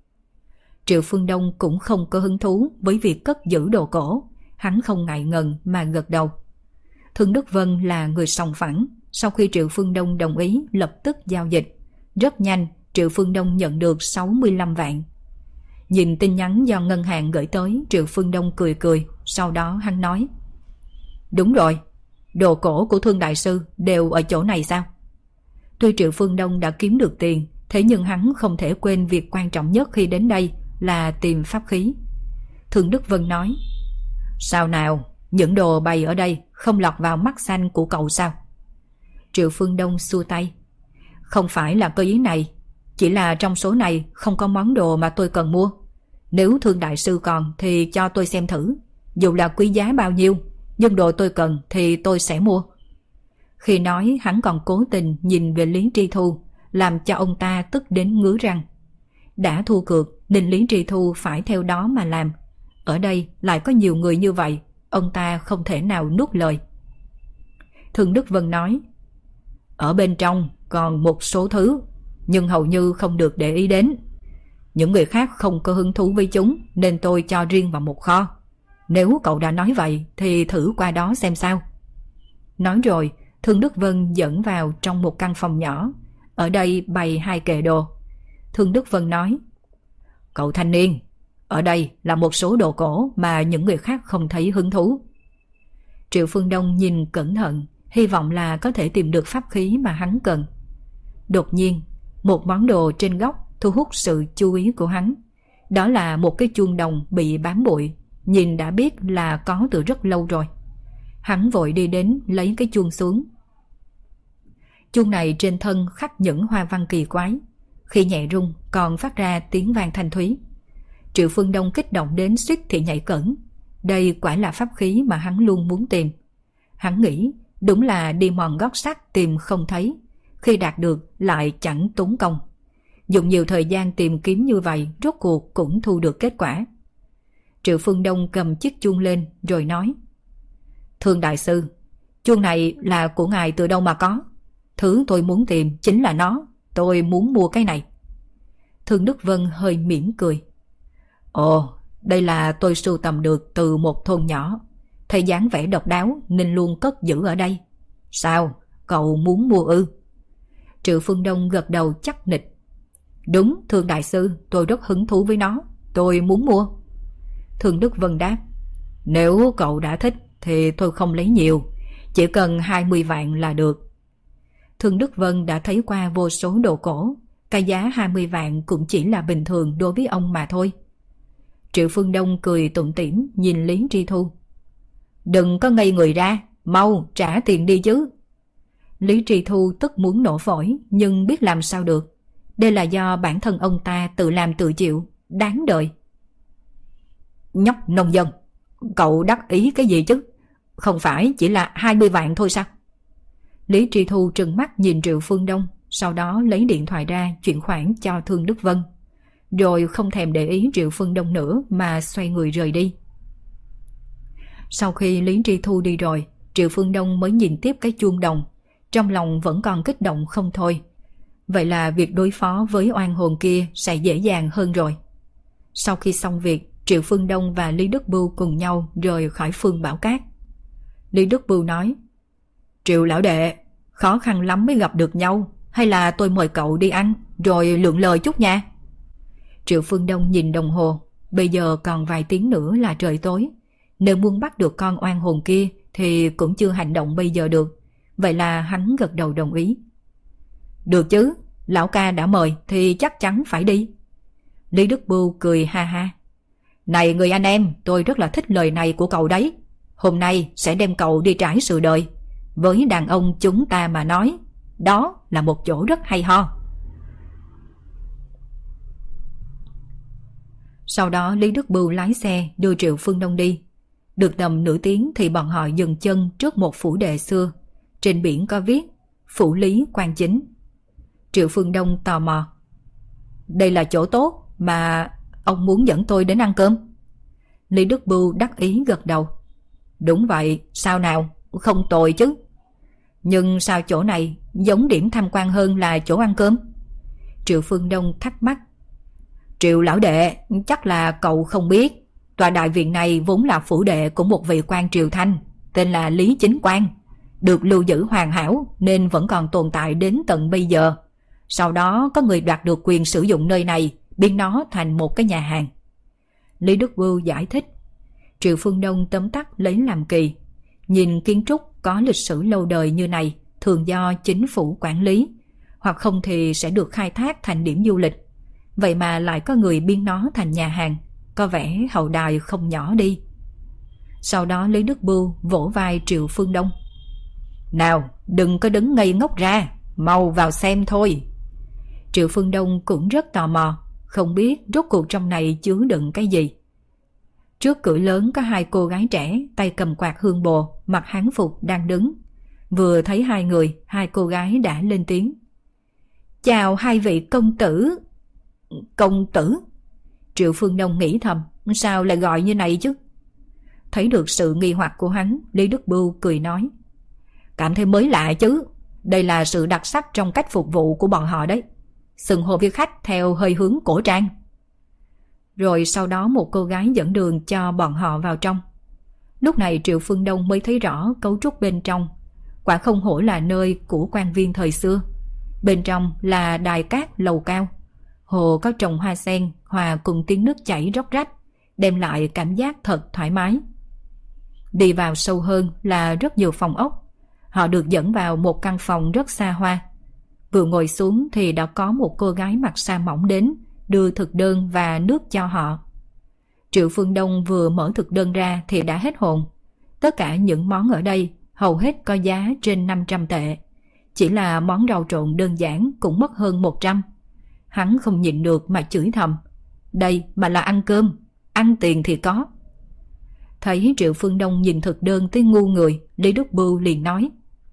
Triệu Phương Đông cũng không có hứng thú với việc cất giữ đồ cổ. Hắn không ngại ngần mà gật đầu. Thương Đức Vân là người sòng phẳng. Sau khi Triệu Phương Đông đồng ý lập tức giao dịch. Rất nhanh Triệu Phương Đông nhận được 65 vạn. Nhìn tin nhắn do ngân hàng gửi tới, Triệu Phương Đông cười cười. Sau đó hắn nói. Đúng rồi, đồ cổ của Thương đại sư đều ở chỗ này sao? Tuy Triệu Phương Đông đã kiếm được tiền, thế nhưng hắn không thể quên việc quan trọng nhất khi đến đây là tìm pháp khí. Thương Đức Vân nói. Sao nào, những đồ bày ở đây không lọt vào mắt xanh của cậu sao? Triệu Phương Đông xua tay. Không phải là cơ ý này, chỉ là trong số này không có món đồ mà tôi cần mua. Nếu Thương đại sư còn thì cho tôi xem thử. Dù là quý giá bao nhiêu, nhưng đồ tôi cần thì tôi sẽ mua. Khi nói hắn còn cố tình nhìn về Lý Tri Thu, làm cho ông ta tức đến ngứa răng. Đã thua cược nên Lý Tri Thu phải theo đó mà làm. Ở đây lại có nhiều người như vậy, ông ta không thể nào nuốt lời. Thương Đức Vân nói. Ở bên trong còn một số thứ, nhưng hầu như không được để ý đến. Những người khác không có hứng thú với chúng nên tôi cho riêng vào một kho. Nếu cậu đã nói vậy thì thử qua đó xem sao. Nói rồi Thương Đức Vân dẫn vào trong một căn phòng nhỏ. Ở đây bày hai kệ đồ. Thương Đức Vân nói. Cậu thanh niên, ở đây là một số đồ cổ mà những người khác không thấy hứng thú. Triệu Phương Đông nhìn cẩn thận, hy vọng là có thể tìm được pháp khí mà hắn cần. Đột nhiên một món đồ trên góc thu hút sự chú ý của hắn. Đó là một cái chuông đồng bị bám bụi, nhìn đã biết là có từ rất lâu rồi. Hắn vội đi đến lấy cái chuông xuống. Chuông này trên thân khắc những hoa văn kỳ quái, khi nhẹ rung còn phát ra tiếng vang thanh thúy. Triệu Phương Đông kích động đến suýt thì nhảy cẫng. Đây quả là pháp khí mà hắn luôn muốn tìm. Hắn nghĩ đúng là đi mòn gót sắt tìm không thấy, khi đạt được lại chẳng tốn công. Dùng nhiều thời gian tìm kiếm như vậy, rốt cuộc cũng thu được kết quả. Triệu Phương Đông cầm chiếc chuông lên rồi nói. Thương đại sư, chuông này là của ngài từ đâu mà có? Thứ tôi muốn tìm chính là nó. Tôi muốn mua cái này. Thương Đức Vân hơi mỉm cười. Ồ, đây là tôi sưu tầm được từ một thôn nhỏ. Thấy dáng vẻ độc đáo nên luôn cất giữ ở đây. Sao, cậu muốn mua ư? Triệu Phương Đông gật đầu chắc nịch. Đúng, Thương đại sư, tôi rất hứng thú với nó. Tôi muốn mua. Thương Đức Vân đáp. Nếu cậu đã thích thì tôi không lấy nhiều, chỉ cần 20 vạn là được. Thương Đức Vân đã thấy qua vô số đồ cổ, cái giá 20 vạn cũng chỉ là bình thường đối với ông mà thôi. Triệu Phương Đông cười tủm tỉm nhìn Lý Tri Thu. Đừng có ngây người ra, mau trả tiền đi chứ. Lý Tri Thu tức muốn nổ phổi nhưng biết làm sao được. Đây là do bản thân ông ta tự làm tự chịu, đáng đời. Nhóc nông dân, cậu đắc ý cái gì chứ? Không phải chỉ là 20 vạn thôi sao? Lý Tri Thu trừng mắt nhìn Triệu Phương Đông, sau đó lấy điện thoại ra chuyển khoản cho Thương Đức Vân, rồi không thèm để ý Triệu Phương Đông nữa mà xoay người rời đi. Sau khi Lý Tri Thu đi rồi, Triệu Phương Đông mới nhìn tiếp cái chuông đồng, trong lòng vẫn còn kích động không thôi. Vậy là việc đối phó với oan hồn kia sẽ dễ dàng hơn rồi. Sau khi xong việc, Triệu Phương Đông và Lý Đức Bưu cùng nhau rời khỏi Phương Bảo Cát. Lý Đức Bưu nói: Triệu lão đệ, khó khăn lắm mới gặp được nhau, hay là tôi mời cậu đi ăn rồi lượng lời chút nha. Triệu Phương Đông nhìn đồng hồ, bây giờ còn vài tiếng nữa là trời tối. Nếu muốn bắt được con oan hồn kia thì cũng chưa hành động bây giờ được. Vậy là hắn gật đầu đồng ý. Được chứ, lão ca đã mời thì chắc chắn phải đi. Lý Đức Bưu cười ha ha. Này người anh em, tôi rất là thích lời này của cậu đấy. Hôm nay sẽ đem cậu đi trải sự đời. Với đàn ông chúng ta mà nói, đó là một chỗ rất hay ho. Sau đó Lý Đức Bưu lái xe đưa Triệu Phương Đông đi. Được tầm nửa tiếng thì bọn họ dừng chân trước một phủ đệ xưa. Trên biển có viết Phủ Lý Quan Chính. Triệu Phương Đông tò mò. Đây là chỗ tốt mà ông muốn dẫn tôi đến ăn cơm? Lý Đức Bưu đắc ý gật đầu. Đúng vậy, sao nào, không tồi chứ. Nhưng sao chỗ này giống điểm tham quan hơn là chỗ ăn cơm? Triệu Phương Đông thắc mắc. Triệu lão đệ, chắc là cậu không biết, tòa đại viện này vốn là phủ đệ của một vị quan triều Thanh, tên là Lý Chính Quang, được lưu giữ hoàn hảo nên vẫn còn tồn tại đến tận bây giờ. Sau đó có người đoạt được quyền sử dụng nơi này, biến nó thành một cái nhà hàng. Lý Đức Bưu giải thích. Triệu Phương Đông tóm tắt lấy làm kỳ. Nhìn kiến trúc có lịch sử lâu đời như này thường do chính phủ quản lý, hoặc không thì sẽ được khai thác thành điểm du lịch. Vậy mà lại có người biến nó thành nhà hàng, có vẻ hậu đài không nhỏ đi. Sau đó Lý Đức Bưu vỗ vai Triệu Phương Đông. Nào, đừng có đứng ngây ngốc ra, mau vào xem thôi. Triệu Phương Đông cũng rất tò mò, không biết rốt cuộc trong này chứa đựng cái gì. Trước cửa lớn có hai cô gái trẻ tay cầm quạt hương bồ, mặc hán phục đang đứng. Vừa thấy hai người, hai cô gái đã lên tiếng. Chào hai vị công tử. Công tử? Triệu Phương Đông nghĩ thầm, sao lại gọi như này chứ? Thấy được sự nghi hoặc của hắn, Lý Đức Bưu cười nói. Cảm thấy mới lạ chứ, đây là sự đặc sắc trong cách phục vụ của bọn họ đấy. Xưng hô với khách theo hơi hướng cổ trang. Rồi sau đó một cô gái dẫn đường cho bọn họ vào trong. Lúc này Triệu Phương Đông mới thấy rõ cấu trúc bên trong. Quả không hổ là nơi của quan viên thời xưa. Bên trong là đài cát lầu cao. Hồ có trồng hoa sen hòa cùng tiếng nước chảy róc rách, đem lại cảm giác thật thoải mái. Đi vào sâu hơn là rất nhiều phòng ốc. Họ được dẫn vào một căn phòng rất xa hoa. Vừa ngồi xuống thì đã có một cô gái mặc sa mỏng đến, đưa thực đơn và nước cho họ. Triệu Phương Đông vừa mở thực đơn ra thì đã hết hồn. Tất cả những món ở đây hầu hết có giá trên 500 tệ. Chỉ là món rau trộn đơn giản cũng mất hơn 100. Hắn không nhịn được mà chửi thầm. Đây mà là ăn cơm, ăn tiền thì có. Thấy Triệu Phương Đông nhìn thực đơn tới ngu người, Lý Đức Bưu liền nói.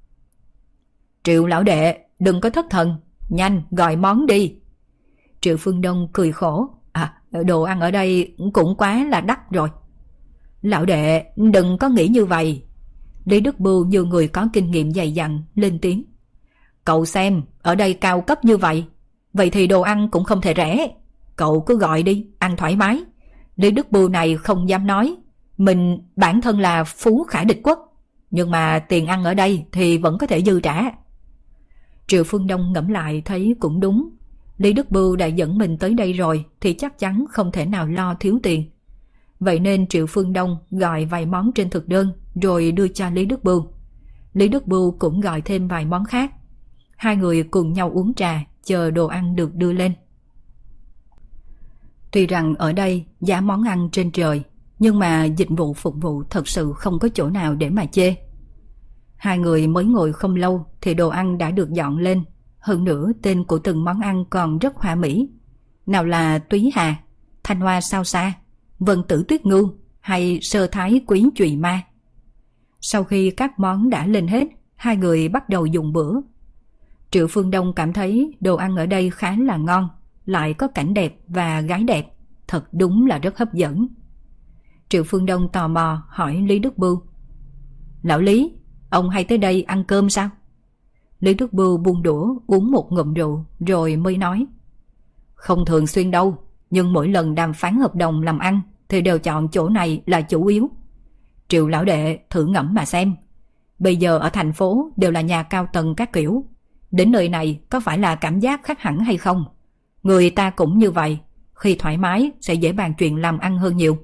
Triệu lão đệ, đừng có thất thần, nhanh gọi món đi. Triệu Phương Đông cười khổ. Đồ ăn ở đây cũng quá là đắt rồi. Lão đệ, đừng có nghĩ như vậy. Lý Đức Bưu như người có kinh nghiệm dày dặn, lên tiếng. Cậu xem, ở đây cao cấp như vậy, vậy thì đồ ăn cũng không thể rẻ. Cậu cứ gọi đi, ăn thoải mái. Lý Đức Bưu này không dám nói mình bản thân là phú khả địch quốc, nhưng mà tiền ăn ở đây thì vẫn có thể dư trả. Triệu Phương Đông ngẫm lại thấy cũng đúng. Lý Đức Bưu đã dẫn mình tới đây rồi thì chắc chắn không thể nào lo thiếu tiền. Vậy nên Triệu Phương Đông gọi vài món trên thực đơn rồi đưa cho Lý Đức Bưu. Lý Đức Bưu cũng gọi thêm vài món khác. Hai người cùng nhau uống trà, chờ đồ ăn được đưa lên. Tuy rằng ở đây giá món ăn trên trời, nhưng mà dịch vụ phục vụ thật sự không có chỗ nào để mà chê. Hai người mới ngồi không lâu thì đồ ăn đã được dọn lên. Hơn nữa tên của từng món ăn còn rất hoa mỹ. Nào là túy hà, thanh hoa sao xa, vân tử tuyết ngưu, hay sơ thái quý chùy ma? Sau khi các món đã lên hết, hai người bắt đầu dùng bữa. Triệu Phương Đông cảm thấy đồ ăn ở đây khá là ngon, lại có cảnh đẹp và gái đẹp, thật đúng là rất hấp dẫn. Triệu Phương Đông tò mò hỏi Lý Đức Bưu: Lão Lý, ông hay tới đây ăn cơm sao? Lý Đức Bưu buông đũa uống một ngụm rượu rồi mới nói: Không thường xuyên đâu, nhưng mỗi lần đàm phán hợp đồng làm ăn thì đều chọn chỗ này là chủ yếu. Triệu lão đệ thử ngẫm mà xem, bây giờ ở thành phố đều là nhà cao tầng các kiểu, đến nơi này có phải là cảm giác khác hẳn hay không? Người ta cũng như vậy, khi thoải mái sẽ dễ bàn chuyện làm ăn hơn nhiều.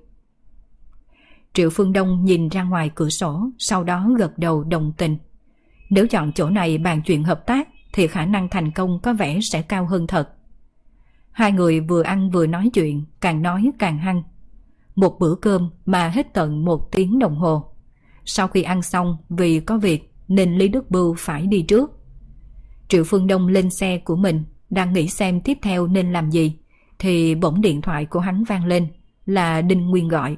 Triệu Phương Đông nhìn ra ngoài cửa sổ, sau đó gật đầu đồng tình. Nếu chọn chỗ này bàn chuyện hợp tác thì khả năng thành công có vẻ sẽ cao hơn thật. Hai người vừa ăn vừa nói chuyện, càng nói càng hăng. Một bữa cơm mà hết tận 1 tiếng đồng hồ. Sau khi ăn xong, vì có việc nên Lý Đức Bưu phải đi trước. Triệu Phương Đông lên xe của mình, đang nghĩ xem tiếp theo nên làm gì, thì bỗng điện thoại của hắn vang lên, là Đinh Nguyên gọi.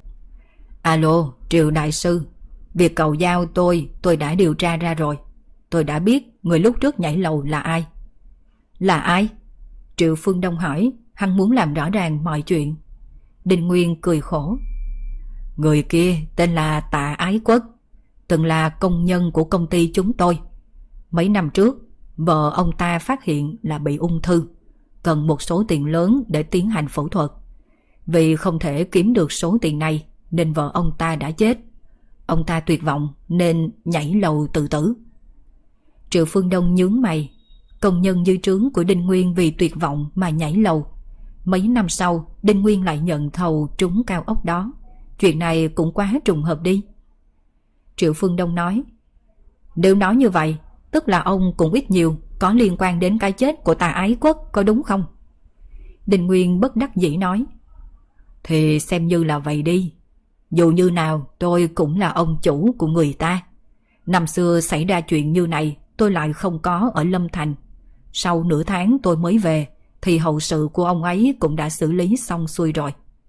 Alo, Triệu đại sư, việc cậu giao tôi đã điều tra ra rồi. Tôi đã biết người lúc trước nhảy lầu là ai. Là ai? Triệu Phương Đông hỏi, hắn muốn làm rõ ràng mọi chuyện. Đinh Nguyên cười khổ. Người kia tên là Tạ Ái Quốc, từng là công nhân của công ty chúng tôi. Mấy năm trước, vợ ông ta phát hiện là bị ung thư, cần một số tiền lớn để tiến hành phẫu thuật. Vì không thể kiếm được số tiền này nên vợ ông ta đã chết. Ông ta tuyệt vọng nên nhảy lầu tự tử. Triệu Phương Đông nhướng mày. Công nhân dưới trướng của Đinh Nguyên vì tuyệt vọng mà nhảy lầu. Mấy năm sau, Đinh Nguyên lại nhận thầu trúng cao ốc đó. Chuyện này cũng quá trùng hợp đi. Triệu Phương Đông nói: Nếu nói như vậy, tức là ông cũng ít nhiều có liên quan đến cái chết của Tạ Ái Quốc, có đúng không? Đinh Nguyên bất đắc dĩ nói: Thì xem như là vậy đi. Dù như nào tôi cũng là ông chủ của người ta. Năm xưa xảy ra chuyện như này tôi lại không có ở Lâm Thành. Sau nửa tháng tôi mới về thì hậu sự của ông ấy cũng đã xử lý xong xuôi rồi.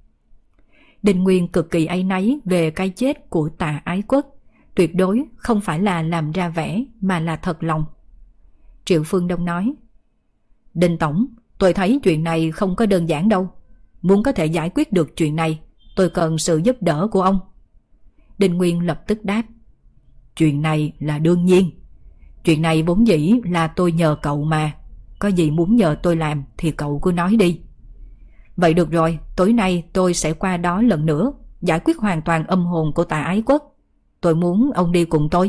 Đinh Nguyên cực kỳ áy náy về cái chết của Tạ Ái Quốc, tuyệt đối không phải là làm ra vẻ mà là thật lòng. Triệu Phương Đông nói: Đinh Tổng, tôi thấy chuyện này không có đơn giản đâu. Muốn có thể giải quyết được chuyện này, tôi cần sự giúp đỡ của ông. Đinh Nguyên lập tức đáp: Chuyện này là đương nhiên. Chuyện này vốn dĩ là tôi nhờ cậu mà. Có gì muốn nhờ tôi làm thì cậu cứ nói đi. Vậy được rồi, tối nay tôi sẽ qua đó lần nữa, giải quyết hoàn toàn âm hồn của Tạ Ái Quốc. Tôi muốn ông đi cùng tôi.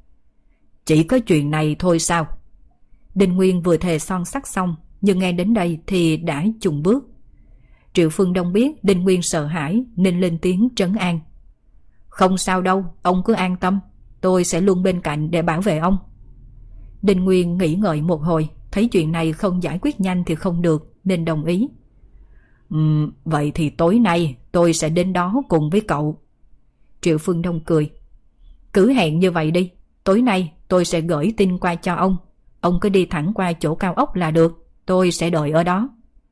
Chỉ có chuyện này thôi sao? Đinh Nguyên vừa thề son sắt xong, nhưng nghe đến đây thì đã chùng bước. Triệu Phương Đông biết Đinh Nguyên sợ hãi nên lên tiếng trấn an: Không sao đâu, ông cứ an tâm. Tôi sẽ luôn bên cạnh để bảo vệ ông. Đinh Nguyên nghĩ ngợi một hồi, thấy chuyện này không giải quyết nhanh thì không được nên đồng ý. Vậy thì tối nay tôi sẽ đến đó cùng với cậu. Triệu Phương Đông cười: Cứ hẹn như vậy đi. Tối nay tôi sẽ gửi tin qua cho ông. Ông cứ đi thẳng qua chỗ cao ốc là được. Tôi sẽ đợi ở đó.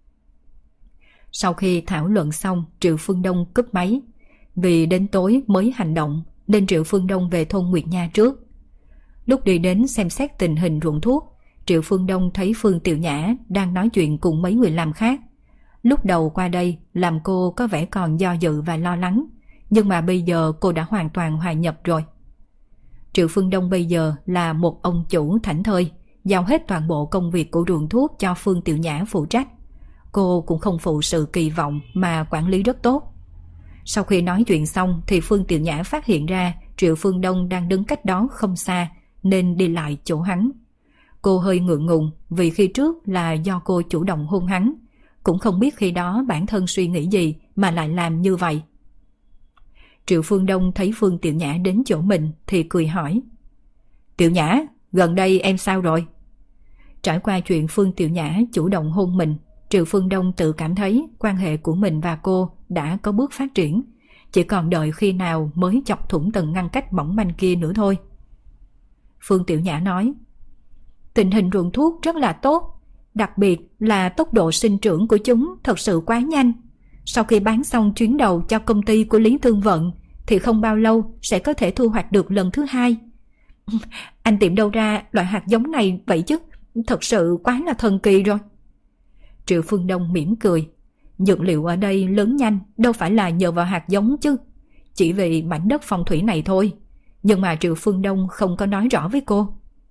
Sau khi thảo luận xong, Triệu Phương Đông cúp máy. Vì đến tối mới hành động nên Triệu Phương Đông về thôn Nguyệt Nha trước. Lúc đi đến xem xét tình hình ruộng thuốc, Triệu Phương Đông thấy Phương Tiểu Nhã đang nói chuyện cùng mấy người làm khác. Lúc đầu qua đây làm cô có vẻ còn do dự và lo lắng, nhưng mà bây giờ cô đã hoàn toàn hòa nhập rồi. Triệu Phương Đông bây giờ là một ông chủ thảnh thơi, giao hết toàn bộ công việc của ruộng thuốc cho Phương Tiểu Nhã phụ trách. Cô cũng không phụ sự kỳ vọng mà quản lý rất tốt. Sau khi nói chuyện xong thì Phương Tiểu Nhã phát hiện ra Triệu Phương Đông đang đứng cách đó không xa nên đi lại chỗ hắn. Cô hơi ngượng ngùng vì khi trước là do cô chủ động hôn hắn. Cũng không biết khi đó bản thân suy nghĩ gì mà lại làm như vậy. Triệu Phương Đông thấy Phương Tiểu Nhã đến chỗ mình thì cười hỏi: Tiểu Nhã, gần đây em sao rồi? Trải qua chuyện Phương Tiểu Nhã chủ động hôn mình, Triệu Phương Đông tự cảm thấy quan hệ của mình và cô đã có bước phát triển. Chỉ còn đợi khi nào mới chọc thủng tầng ngăn cách mỏng manh kia nữa thôi. Phương Tiểu Nhã nói: Tình hình ruộng thuốc rất là tốt, đặc biệt là tốc độ sinh trưởng của chúng thật sự quá nhanh. Sau khi bán xong chuyến đầu cho công ty của Lý Thương Vận thì không bao lâu sẽ có thể thu hoạch được lần thứ hai. Anh tìm đâu ra loại hạt giống này vậy chứ? Thật sự quá là thần kỳ rồi. Triệu Phương Đông mỉm cười. Dược liệu ở đây lớn nhanh đâu phải là nhờ vào hạt giống chứ, chỉ vì mảnh đất phong thủy này thôi. Nhưng mà Triệu Phương Đông không có nói rõ với cô.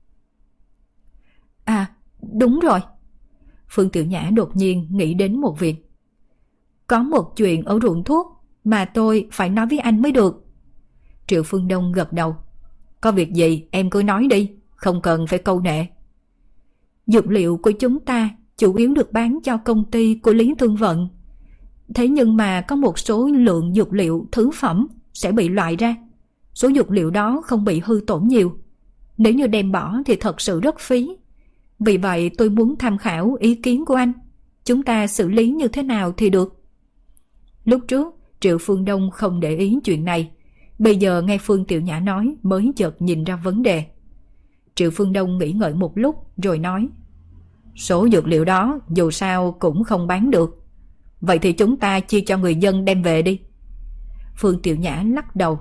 À, đúng rồi. Phương Tiểu Nhã đột nhiên nghĩ đến một việc. Có một chuyện ở ruộng thuốc mà tôi phải nói với anh mới được. Triệu Phương Đông gật đầu. Có việc gì em cứ nói đi, không cần phải câu nệ. Dược liệu của chúng ta chủ yếu được bán cho công ty của Lý Thương Vận. Thế nhưng mà có một số lượng dược liệu thứ phẩm sẽ bị loại ra. Số dược liệu đó không bị hư tổn nhiều. Nếu như đem bỏ thì thật sự rất phí. Vì vậy tôi muốn tham khảo ý kiến của anh. Chúng ta xử lý như thế nào thì được? Lúc trước Triệu Phương Đông không để ý chuyện này. Bây giờ nghe Phương Tiểu Nhã nói mới chợt nhìn ra vấn đề. Triệu Phương Đông nghĩ ngợi một lúc rồi nói. Số dược liệu đó dù sao cũng không bán được. Vậy thì chúng ta chia cho người dân đem về đi. Phương Tiểu Nhã lắc đầu.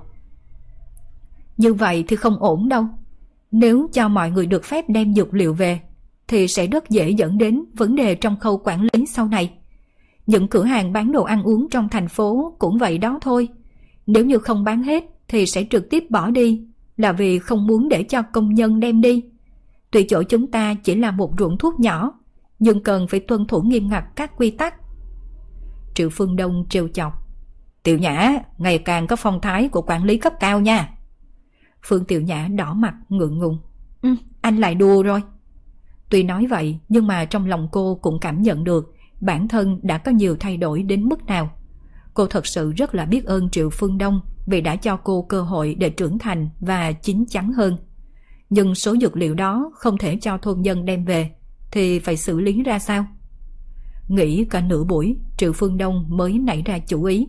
Như vậy thì không ổn đâu. Nếu cho mọi người được phép đem dược liệu về thì sẽ rất dễ dẫn đến vấn đề trong khâu quản lý sau này. Những cửa hàng bán đồ ăn uống trong thành phố cũng vậy đó thôi. Nếu như không bán hết thì sẽ trực tiếp bỏ đi, là vì không muốn để cho công nhân đem đi. Tuy chỗ chúng ta chỉ là một ruộng thuốc nhỏ, nhưng cần phải tuân thủ nghiêm ngặt các quy tắc. Triệu Phương Đông trêu chọc. Tiểu Nhã ngày càng có phong thái của quản lý cấp cao nha. Phương Tiểu Nhã đỏ mặt ngượng ngùng. Anh lại đùa rồi. Tuy nói vậy nhưng mà trong lòng cô cũng cảm nhận được bản thân đã có nhiều thay đổi đến mức nào. Cô thật sự rất là biết ơn Triệu Phương Đông vì đã cho cô cơ hội để trưởng thành và chín chắn hơn. Nhưng số dược liệu đó không thể cho thôn dân đem về thì phải xử lý ra sao? Nghĩ cả nửa buổi, Triệu Phương Đông mới nảy ra chủ ý.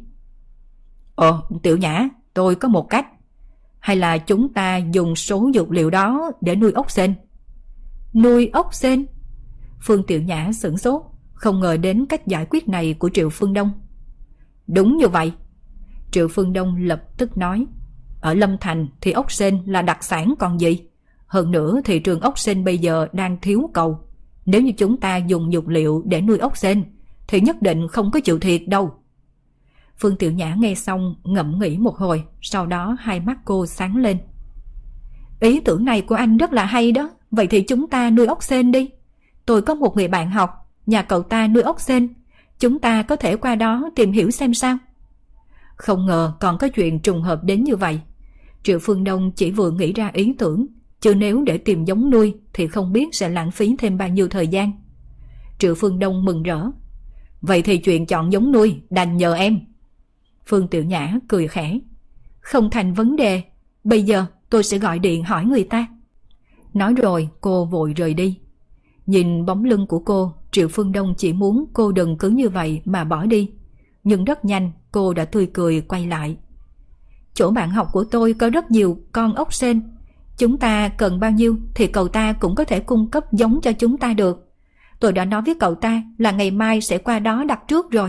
Tiểu Nhã, tôi có một cách. Hay là chúng ta dùng số dược liệu đó để nuôi ốc sên? Nuôi ốc sên? Phương Tiểu Nhã sửng sốt, không ngờ đến cách giải quyết này của Triệu Phương Đông. Đúng như vậy. Triệu Phương Đông lập tức nói. Ở Lâm Thành thì ốc sên là đặc sản còn gì. Hơn nữa thị trường ốc sên bây giờ đang thiếu cầu. Nếu như chúng ta dùng dược liệu để nuôi ốc sên thì nhất định không có chịu thiệt đâu. Phương Tiểu Nhã nghe xong ngẫm nghĩ một hồi, sau đó hai mắt cô sáng lên. Ý tưởng này của anh rất là hay đó. Vậy thì chúng ta nuôi ốc sên đi. Tôi có một người bạn học, nhà cậu ta nuôi ốc sên. Chúng ta có thể qua đó tìm hiểu xem sao. Không ngờ còn có chuyện trùng hợp đến như vậy. Triệu Phương Đông chỉ vừa nghĩ ra ý tưởng, chứ nếu để tìm giống nuôi thì không biết sẽ lãng phí thêm bao nhiêu thời gian. Triệu Phương Đông mừng rỡ. Vậy thì chuyện chọn giống nuôi đành nhờ em. Phương Tiểu Nhã cười khẽ. Không thành vấn đề. Bây giờ tôi sẽ gọi điện hỏi người ta. Nói rồi cô vội rời đi. Nhìn bóng lưng của cô, Triệu Phương Đông chỉ muốn cô đừng cứ như vậy mà bỏ đi. Nhưng rất nhanh cô đã tươi cười quay lại. Chỗ bạn học của tôi có rất nhiều con ốc sên. Chúng ta cần bao nhiêu thì cậu ta cũng có thể cung cấp giống cho chúng ta được. Tôi đã nói với cậu ta là ngày mai sẽ qua đó đặt trước rồi.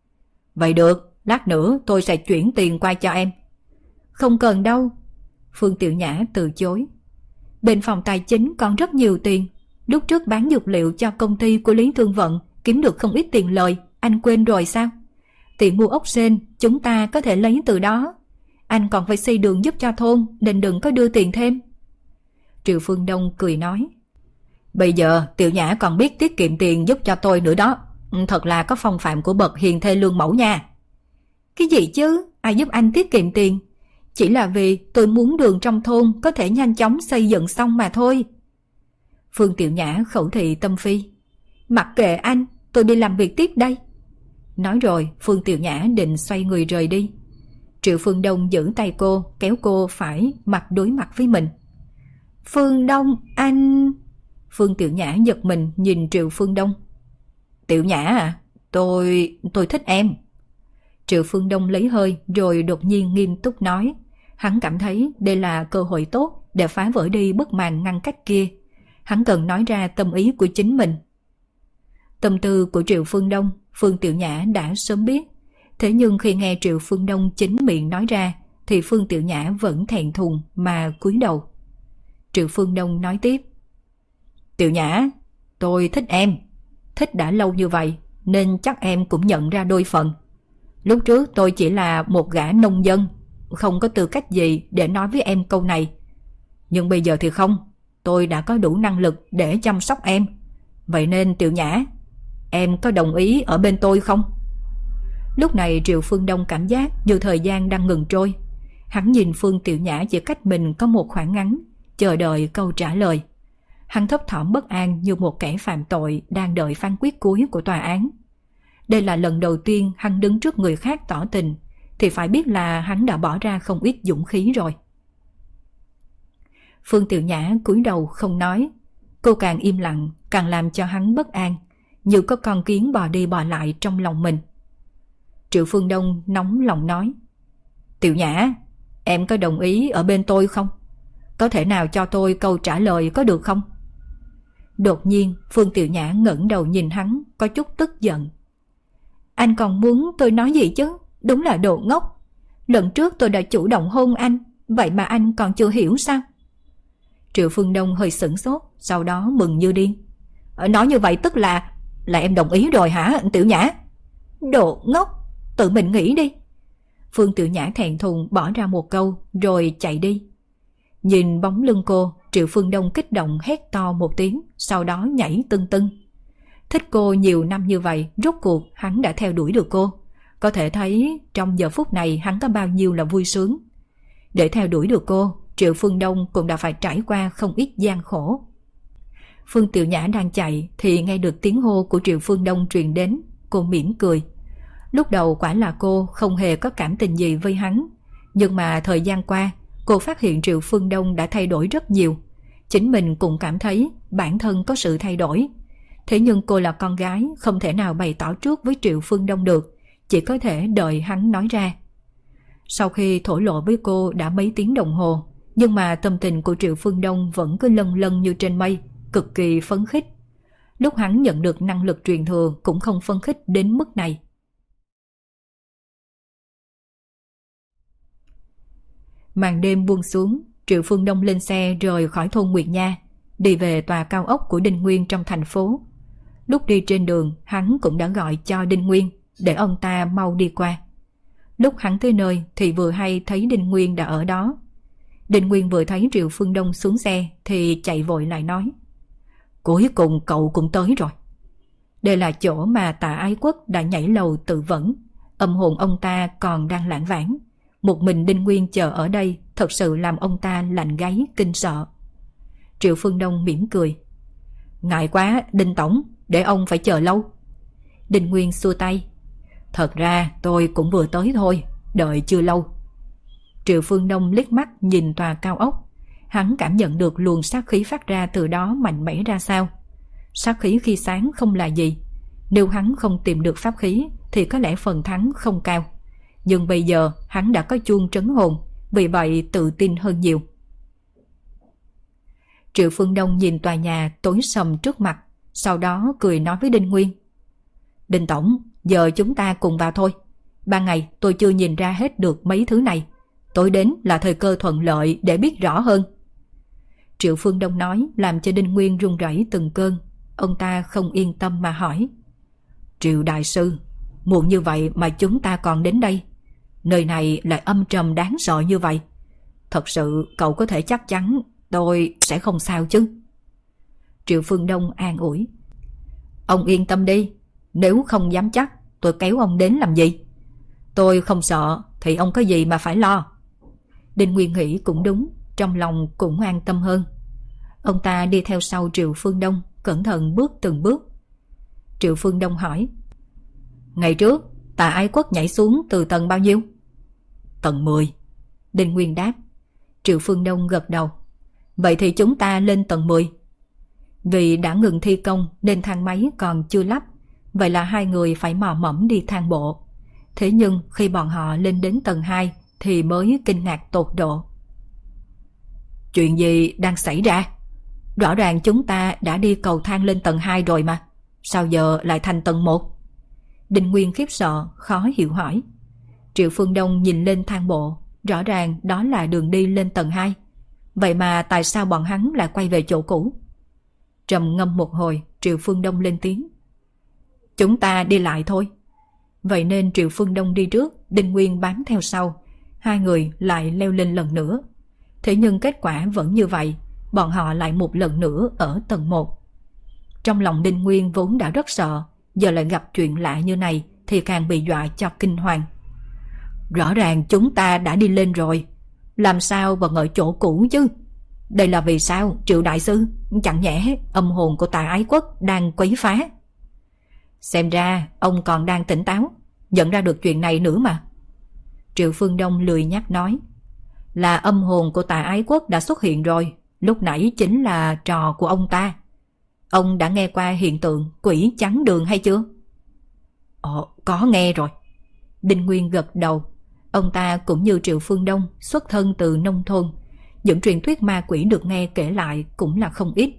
Vậy được, lát nữa tôi sẽ chuyển tiền qua cho em. Không cần đâu. Phương Tiểu Nhã từ chối. Bên phòng tài chính còn rất nhiều tiền. Lúc trước bán dược liệu cho công ty của Lý Thương Vận kiếm được không ít tiền lời, anh quên rồi sao? Tiền mua ốc sên chúng ta có thể lấy từ đó. Anh còn phải xây đường giúp cho thôn nên đừng có đưa tiền thêm. Triệu Phương Đông cười nói. Bây giờ Tiểu Nhã còn biết tiết kiệm tiền giúp cho tôi nữa đó. Thật là có phong phạm của bậc hiền thê lương mẫu nha. Cái gì chứ? Ai giúp anh tiết kiệm tiền? Chỉ là vì tôi muốn đường trong thôn có thể nhanh chóng xây dựng xong mà thôi. Phương Tiểu Nhã khẩu thị tâm phi. Mặc kệ anh, tôi đi làm việc tiếp đây. Nói rồi Phương Tiểu Nhã định xoay người rời đi. Triệu Phương Đông giữ tay cô, kéo cô phải mặt đối mặt với mình. Phương Đông, anh... Phương Tiểu Nhã giật mình nhìn Triệu Phương Đông. Tiểu Nhã à, tôi thích em. Triệu Phương Đông lấy hơi rồi đột nhiên nghiêm túc nói. Hắn cảm thấy đây là cơ hội tốt để phá vỡ đi bức màn ngăn cách kia. Hắn cần nói ra tâm ý của chính mình. Tâm tư của Triệu Phương Đông, Phương Tiểu Nhã đã sớm biết. Thế nhưng khi nghe Triệu Phương Đông chính miệng nói ra thì Phương Tiểu Nhã vẫn thẹn thùng mà cúi đầu. Triệu Phương Đông nói tiếp: Tiểu Nhã, tôi thích em. Thích đã lâu như vậy nên chắc em cũng nhận ra đôi phần. Lúc trước tôi chỉ là một gã nông dân, không có tư cách gì để nói với em câu này. Nhưng bây giờ thì không, tôi đã có đủ năng lực để chăm sóc em. Vậy nên Tiểu Nhã, em có đồng ý ở bên tôi không? Lúc này Triệu Phương Đông cảm giác như thời gian đang ngừng trôi. Hắn nhìn Phương Tiểu Nhã chỉ cách mình có một khoảng ngắn, chờ đợi câu trả lời. Hắn thấp thỏm bất an như một kẻ phạm tội đang đợi phán quyết cuối của tòa án. Đây là lần đầu tiên hắn đứng trước người khác tỏ tình, thì phải biết là hắn đã bỏ ra không ít dũng khí rồi. Phương Tiểu Nhã cúi đầu không nói. Cô càng im lặng càng làm cho hắn bất an, như có con kiến bò đi bò lại trong lòng mình. Triệu Phương Đông nóng lòng nói: Tiểu Nhã, em có đồng ý ở bên tôi không? Có thể nào cho tôi câu trả lời có được không? Đột nhiên Phương Tiểu Nhã ngẩng đầu nhìn hắn, có chút tức giận. Anh còn muốn tôi nói gì chứ? Đúng là đồ ngốc. Lần trước tôi đã chủ động hôn anh, vậy mà anh còn chưa hiểu sao? Triệu Phương Đông hơi sửng sốt, sau đó mừng như điên. Nói như vậy tức là em đồng ý rồi hả anh Tiểu Nhã? Đồ ngốc, tự mình nghĩ đi. Phương Tiểu Nhã thẹn thùng bỏ ra một câu rồi chạy đi. Nhìn bóng lưng cô, Triệu Phương Đông kích động hét to một tiếng, sau đó nhảy tưng tưng. Thích cô nhiều năm như vậy, rốt cuộc hắn đã theo đuổi được cô. Có thể thấy trong giờ phút này hắn có bao nhiêu là vui sướng. Để theo đuổi được cô, Triệu Phương Đông cũng đã phải trải qua không ít gian khổ. Phương Tiểu Nhã đang chạy thì nghe được tiếng hô của Triệu Phương Đông truyền đến. Cô mỉm cười. Lúc đầu quả là cô không hề có cảm tình gì với hắn, nhưng mà thời gian qua cô phát hiện Triệu Phương Đông đã thay đổi rất nhiều. Chính mình cũng cảm thấy bản thân có sự thay đổi. Thế nhưng cô là con gái, không thể nào bày tỏ trước với Triệu Phương Đông được, chỉ có thể đợi hắn nói ra. Sau khi thổ lộ với cô đã mấy tiếng đồng hồ, nhưng mà tâm tình của Triệu Phương Đông vẫn cứ lâng lâng như trên mây, cực kỳ phấn khích. Lúc hắn nhận được năng lực truyền thừa cũng không phấn khích đến mức này. Màn đêm buông xuống, Triệu Phương Đông lên xe rời khỏi thôn Nguyệt Nha, đi về tòa cao ốc của Đinh Nguyên trong thành phố. Lúc đi trên đường, hắn cũng đã gọi cho Đinh Nguyên để ông ta mau đi qua. Lúc hắn tới nơi thì vừa hay thấy Đinh Nguyên đã ở đó. Đinh Nguyên vừa thấy Triệu Phương Đông xuống xe thì chạy vội lại nói: Cuối cùng cậu cũng tới rồi. Đây là chỗ mà Tạ Ái Quốc đã nhảy lầu tự vẫn, âm hồn ông ta còn đang lãng vãng. Một mình Đinh Nguyên chờ ở đây thật sự làm ông ta lạnh gáy kinh sợ. Triệu Phương Đông mỉm cười: Ngại quá Đinh Tổng, để ông phải chờ lâu. Đinh Nguyên xua tay: Thật ra tôi cũng vừa tới thôi, đợi chưa lâu. Triệu Phương Đông liếc mắt nhìn tòa cao ốc. Hắn cảm nhận được luồng sát khí phát ra từ đó mạnh mẽ ra sao. Sát khí khi sáng không là gì. Nếu hắn không tìm được pháp khí thì có lẽ phần thắng không cao. Nhưng bây giờ hắn đã có chuông trấn hồn, vì vậy tự tin hơn nhiều. Triệu Phương Đông nhìn tòa nhà tối sầm trước mặt, sau đó cười nói với Đinh Nguyên: Đinh Tổng, giờ chúng ta cùng vào thôi. Ban ngày tôi chưa nhìn ra hết được mấy thứ này, tối đến là thời cơ thuận lợi để biết rõ hơn. Triệu Phương Đông nói làm cho Đinh Nguyên run rẩy từng cơn. Ông ta không yên tâm mà hỏi: Triệu đại sư, muộn như vậy mà chúng ta còn đến đây. Nơi này lại âm trầm đáng sợ như vậy. Thật sự cậu có thể chắc chắn tôi sẽ không sao chứ? Triệu Phương Đông an ủi: Ông yên tâm đi, nếu không dám chắc tôi kéo ông đến làm gì? Tôi không sợ thì ông có gì mà phải lo. Đinh Nguyên nghĩ cũng đúng, trong lòng cũng an tâm hơn. Ông ta đi theo sau Triệu Phương Đông, cẩn thận bước từng bước. Triệu Phương Đông hỏi: Ngày trước Tạ Ái Quốc nhảy xuống từ tầng bao nhiêu? Tầng 10. Đinh Nguyên đáp. Triệu Phương Đông gật đầu. Vậy thì chúng ta lên tầng 10. Vì đã ngừng thi công nên thang máy còn chưa lắp, vậy là hai người phải mò mẫm đi thang bộ. Thế nhưng khi bọn họ lên đến tầng 2 thì mới kinh ngạc tột độ. Chuyện gì đang xảy ra? Rõ ràng chúng ta đã đi cầu thang lên tầng 2 rồi mà, sao giờ lại thành tầng 1? Đinh Nguyên khiếp sợ, khó hiểu hỏi. Triệu Phương Đông nhìn lên thang bộ, rõ ràng đó là đường đi lên tầng 2. Vậy mà tại sao bọn hắn lại quay về chỗ cũ? Trầm ngâm một hồi, Triệu Phương Đông lên tiếng. Chúng ta đi lại thôi. Vậy nên Triệu Phương Đông đi trước, Đinh Nguyên bám theo sau. Hai người lại leo lên lần nữa. Thế nhưng kết quả vẫn như vậy, bọn họ lại một lần nữa ở tầng 1. Trong lòng Đinh Nguyên vốn đã rất sợ, giờ lại gặp chuyện lạ như này thì càng bị dọa cho kinh hoàng. Rõ ràng chúng ta đã đi lên rồi, làm sao vẫn ở chỗ cũ chứ? Đây là vì sao, Triệu đại sư? Chẳng nhẽ âm hồn của Tà Ái Quốc đang quấy phá? Xem ra ông còn đang tỉnh táo, nhận ra được chuyện này nữa mà. Triệu Phương Đông lười nhắc nói. Là âm hồn của Tà Ái Quốc đã xuất hiện rồi, lúc nãy chính là trò của ông ta. Ông đã nghe qua hiện tượng quỷ trắng đường hay chưa? Có nghe rồi. Đinh Nguyên gật đầu. Ông ta cũng như Triệu Phương Đông xuất thân từ nông thôn, những truyền thuyết ma quỷ được nghe kể lại cũng là không ít.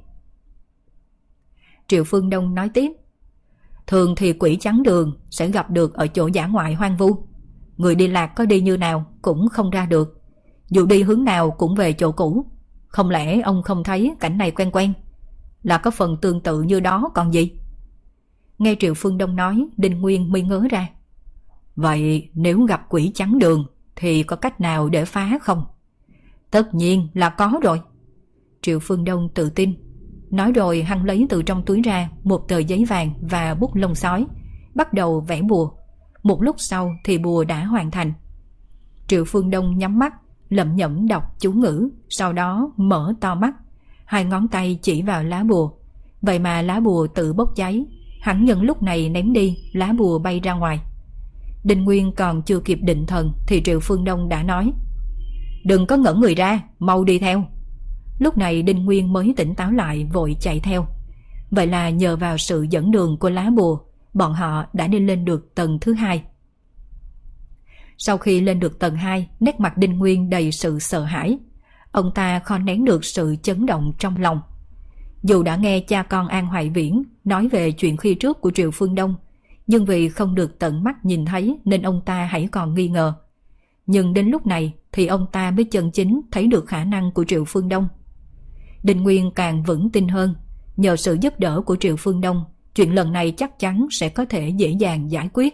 Triệu Phương Đông nói tiếp. Thường thì quỷ trắng đường sẽ gặp được ở chỗ dã ngoại hoang vu. Người đi lạc có đi như nào cũng không ra được, dù đi hướng nào cũng về chỗ cũ. Không lẽ ông không thấy cảnh này quen quen? Là có phần tương tự như đó còn gì? Nghe Triệu Phương Đông nói, Đinh Nguyên mới ngớ ra. Vậy nếu gặp quỷ trắng đường thì có cách nào để phá không? Tất nhiên là có rồi. Triệu Phương Đông tự tin. Nói rồi hắn lấy từ trong túi ra một tờ giấy vàng và bút lông sói, bắt đầu vẽ bùa. Một lúc sau thì bùa đã hoàn thành. Triệu Phương Đông nhắm mắt, lẩm nhẩm đọc chú ngữ, sau đó mở to mắt. Hai ngón tay chỉ vào lá bùa. Vậy mà lá bùa tự bốc cháy. Hắn nhân lúc này ném đi, lá bùa bay ra ngoài. Đinh Nguyên còn chưa kịp định thần thì Triệu Phương Đông đã nói. Đừng có ngẩn người ra, mau đi theo. Lúc này Đinh Nguyên mới tỉnh táo lại, vội chạy theo. Vậy là nhờ vào sự dẫn đường của lá bùa, bọn họ đã đi lên được tầng thứ 2. Sau khi lên được tầng 2, nét mặt Đinh Nguyên đầy sự sợ hãi. Ông ta khó nén được sự chấn động trong lòng. Dù đã nghe cha con An Hoài Viễn nói về chuyện khi trước của Triệu Phương Đông, nhưng vì không được tận mắt nhìn thấy nên ông ta hãy còn nghi ngờ. Nhưng đến lúc này thì ông ta mới chân chính thấy được khả năng của Triệu Phương Đông. Đinh Nguyên càng vững tin hơn, nhờ sự giúp đỡ của Triệu Phương Đông, chuyện lần này chắc chắn sẽ có thể dễ dàng giải quyết.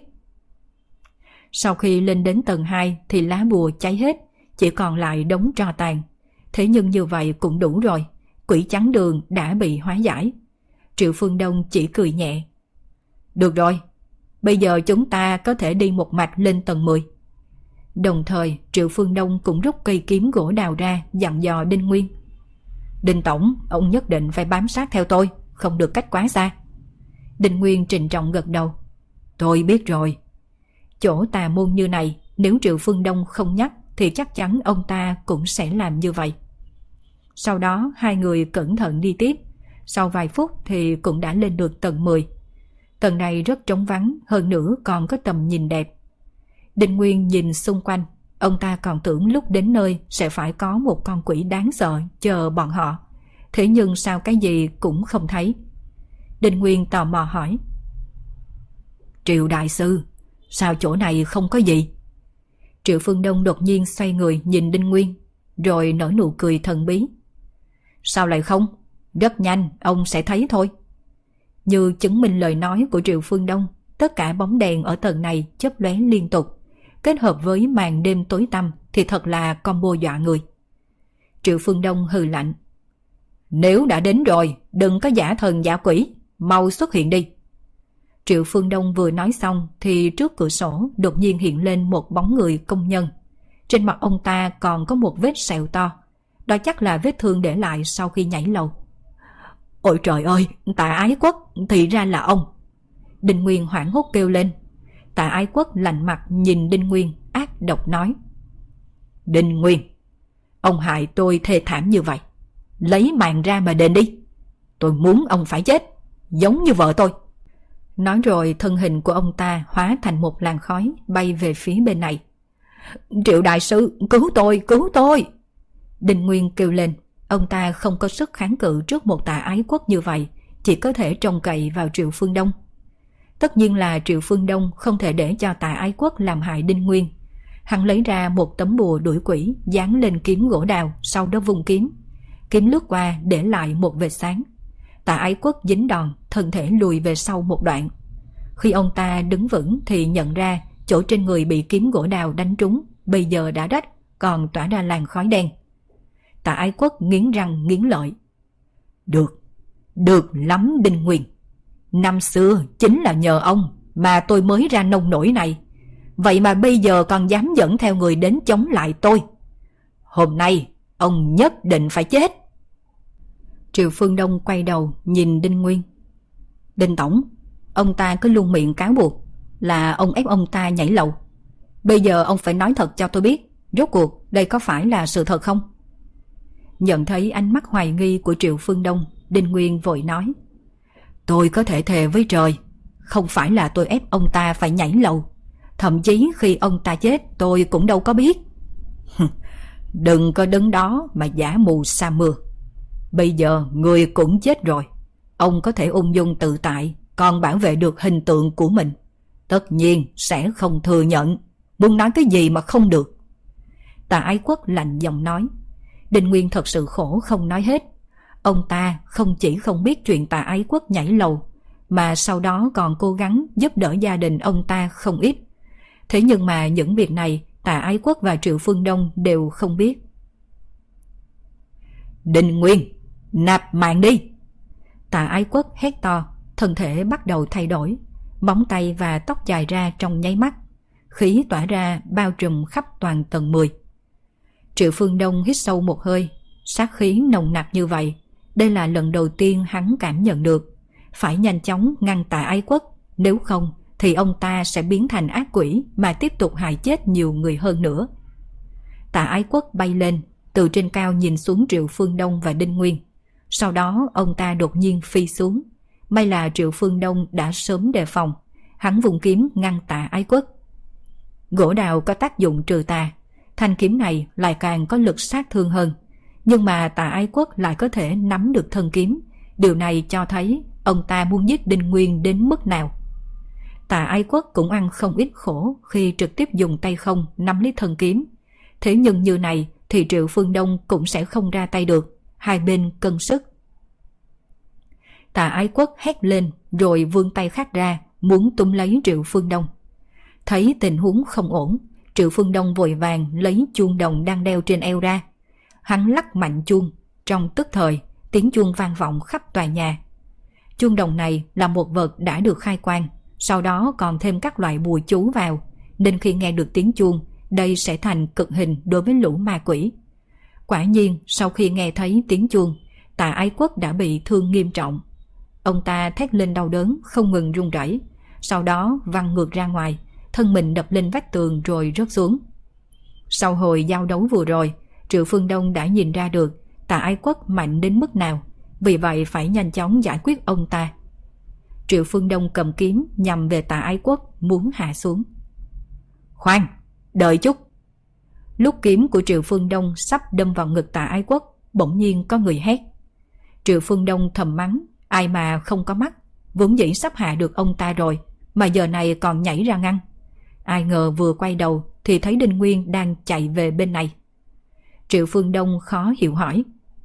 Sau khi lên đến tầng 2 thì lá bùa cháy hết, chỉ còn lại đống tro tàn. Thế nhưng như vậy cũng đủ rồi, quỷ trắng đường đã bị hóa giải. Triệu Phương Đông chỉ cười nhẹ. Được rồi, bây giờ chúng ta có thể đi một mạch lên tầng 10. Đồng thời Triệu Phương Đông cũng rút cây kiếm gỗ đào ra, dặn dò Đinh Nguyên. Đinh tổng, ông nhất định phải bám sát theo tôi, không được cách quá xa. Đinh Nguyên trịnh trọng gật đầu. Tôi biết rồi. Chỗ tà môn như này, nếu Triệu Phương Đông không nhắc thì chắc chắn ông ta cũng sẽ làm như vậy. Sau đó hai người cẩn thận đi tiếp. Sau vài phút thì cũng đã lên được tầng 10. Tầng này rất trống vắng, hơn nữa còn có tầm nhìn đẹp. Đinh Nguyên nhìn xung quanh, ông ta còn tưởng lúc đến nơi sẽ phải có một con quỷ đáng sợ chờ bọn họ. Thế nhưng sao cái gì cũng không thấy. Đinh Nguyên tò mò hỏi. Triệu đại sư, sao chỗ này không có gì? Triệu Phương Đông đột nhiên xoay người nhìn Đinh Nguyên, rồi nở nụ cười thần bí. Sao lại không? Rất nhanh ông sẽ thấy thôi. Như chứng minh lời nói của Triệu Phương Đông, tất cả bóng đèn ở tầng này chớp lóe liên tục, kết hợp với màn đêm tối tăm thì thật là combo dọa người. Triệu Phương Đông hừ lạnh. Nếu đã đến rồi, đừng có giả thần giả quỷ, mau xuất hiện đi. Triệu Phương Đông vừa nói xong thì trước cửa sổ đột nhiên hiện lên một bóng người công nhân. Trên mặt ông ta còn có một vết sẹo to, đó chắc là vết thương để lại sau khi nhảy lầu. Ôi trời ơi, Tạ Ái Quốc, thì ra là ông. Đinh Nguyên hoảng hốt kêu lên. Tạ Ái Quốc lạnh mặt nhìn Đinh Nguyên, ác độc nói. Đinh Nguyên, ông hại tôi thê thảm như vậy, lấy mạng ra mà đền đi. Tôi muốn ông phải chết, giống như vợ tôi. Nói rồi thân hình của ông ta hóa thành một làn khói bay về phía bên này. Triệu đại sư, cứu tôi, cứu tôi. Đinh Nguyên kêu lên. Ông ta không có sức kháng cự trước một Tạ Ái Quốc như vậy, chỉ có thể trông cậy vào Triệu Phương Đông. Tất nhiên là Triệu Phương Đông không thể để cho Tạ Ái Quốc làm hại Đinh Nguyên. Hắn lấy ra một tấm bùa đuổi quỷ dán lên kiếm gỗ đào, sau đó vung kiếm. Kiếm lướt qua để lại một vệt sáng. Tạ Ái Quốc dính đòn, thân thể lùi về sau một đoạn. Khi ông ta đứng vững thì nhận ra chỗ trên người bị kiếm gỗ đào đánh trúng bây giờ đã rách, còn tỏa ra làn khói đen. Tạ Ái Quốc nghiến răng nghiến lợi. Được lắm Đinh Nguyên. Năm xưa chính là nhờ ông mà tôi mới ra nông nổi này. Vậy mà bây giờ còn dám dẫn theo người đến chống lại tôi. Hôm nay ông nhất định phải chết. Triệu Phương Đông quay đầu nhìn Đinh Nguyên. Đinh Tổng, ông ta cứ luôn miệng cáo buộc là ông ép ông ta nhảy lầu. Bây giờ ông phải nói thật cho tôi biết, rốt cuộc đây có phải là sự thật không? Nhận thấy ánh mắt hoài nghi của Triệu Phương Đông, Đinh Nguyên vội nói. Tôi có thể thề với trời, không phải là tôi ép ông ta phải nhảy lầu. Thậm chí khi ông ta chết tôi cũng đâu có biết. Đừng có đứng đó mà giả mù sa mưa. Bây giờ người cũng chết rồi, ông có thể ung dung tự tại, còn bảo vệ được hình tượng của mình. Tất nhiên sẽ không thừa nhận. Muốn nói cái gì mà không được. Tạ Ái Quốc lạnh giọng nói. Đinh Nguyên thật sự khổ không nói hết. Ông ta không chỉ không biết chuyện Tạ Ái Quốc nhảy lầu, mà sau đó còn cố gắng giúp đỡ gia đình ông ta không ít. Thế nhưng mà những việc này Tạ Ái Quốc và Triệu Phương Đông đều không biết. Đinh Nguyên, nạp mạng đi! Tạ Ái Quốc hét to, thân thể bắt đầu thay đổi, móng tay và tóc dài ra trong nháy mắt, khí tỏa ra bao trùm khắp toàn tầng 10. Triệu Phương Đông hít sâu một hơi, sát khí nồng nặc như vậy, đây là lần đầu tiên hắn cảm nhận được. Phải nhanh chóng ngăn Tạ Ái Quốc, nếu không thì ông ta sẽ biến thành ác quỷ mà tiếp tục hại chết nhiều người hơn nữa. Tạ Ái Quốc bay lên, từ trên cao nhìn xuống Triệu Phương Đông và Đinh Nguyên. Sau đó ông ta đột nhiên phi xuống. May là Triệu Phương Đông đã sớm đề phòng, hắn vùng kiếm ngăn Tạ Ái Quốc. Gỗ đào có tác dụng trừ tà, thanh kiếm này lại càng có lực sát thương hơn. Nhưng mà Tạ Ái Quốc lại có thể nắm được thân kiếm. Điều này cho thấy ông ta muốn giết Đinh Nguyên đến mức nào. Tạ Ái Quốc cũng ăn không ít khổ khi trực tiếp dùng tay không nắm lấy thân kiếm. Thế nhưng như này thì Triệu Phương Đông cũng sẽ không ra tay được. Hai bên cân sức. Tạ Ái Quốc hét lên rồi vươn tay khác ra muốn túm lấy Triệu Phương Đông. Thấy tình huống không ổn, Triệu Phương Đông vội vàng lấy chuông đồng đang đeo trên eo ra. Hắn lắc mạnh chuông, trong tức thời tiếng chuông vang vọng khắp tòa nhà. Chuông đồng này là một vật đã được khai quang, sau đó còn thêm các loại bùa chú vào, nên khi nghe được tiếng chuông, đây sẽ thành cực hình đối với lũ ma quỷ. Quả nhiên sau khi nghe thấy tiếng chuông, Tạ Ái Quốc đã bị thương nghiêm trọng. Ông ta thét lên đau đớn không ngừng run rẩy, sau đó văng ngược ra ngoài, thân mình đập lên vách tường rồi rớt xuống. Sau hồi giao đấu vừa rồi, Triệu Phương Đông đã nhìn ra được Tạ Ái Quốc mạnh đến mức nào, vì vậy phải nhanh chóng giải quyết ông ta. Triệu Phương Đông cầm kiếm nhằm về Tạ Ái Quốc muốn hạ xuống. Khoan, đợi chút! Lúc kiếm của Triệu Phương Đông sắp đâm vào ngực Tạ Ái Quốc, bỗng nhiên có người hét. Triệu Phương Đông thầm mắng, ai mà không có mắt, vốn dĩ sắp hạ được ông ta rồi, mà giờ này còn nhảy ra ngăn. Ai ngờ vừa quay đầu thì thấy Đinh Nguyên đang chạy về bên này. Triệu Phương Đông khó hiểu hỏi.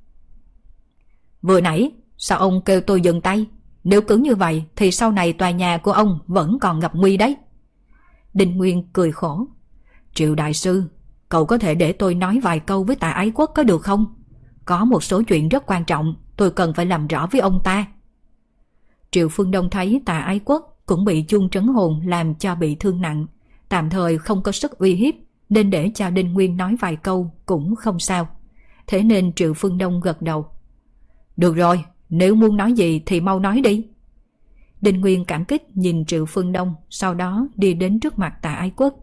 Vừa nãy sao ông kêu tôi dừng tay? Nếu cứ như vậy thì sau này tòa nhà của ông vẫn còn gặp nguy đấy. Đinh Nguyên cười khổ. Triệu đại sư, cậu có thể để tôi nói vài câu với Tạ Ái Quốc có được không? Có một số chuyện rất quan trọng tôi cần phải làm rõ với ông ta. Triệu Phương Đông thấy Tạ Ái Quốc cũng bị chuông trấn hồn làm cho bị thương nặng, tạm thời không có sức uy hiếp, nên để cho Đinh Nguyên nói vài câu cũng không sao. Thế nên Triệu Phương Đông gật đầu. Được rồi, nếu muốn nói gì thì mau nói đi. Đinh Nguyên cảm kích nhìn Triệu Phương Đông, sau đó đi đến trước mặt Tạ Ái Quốc.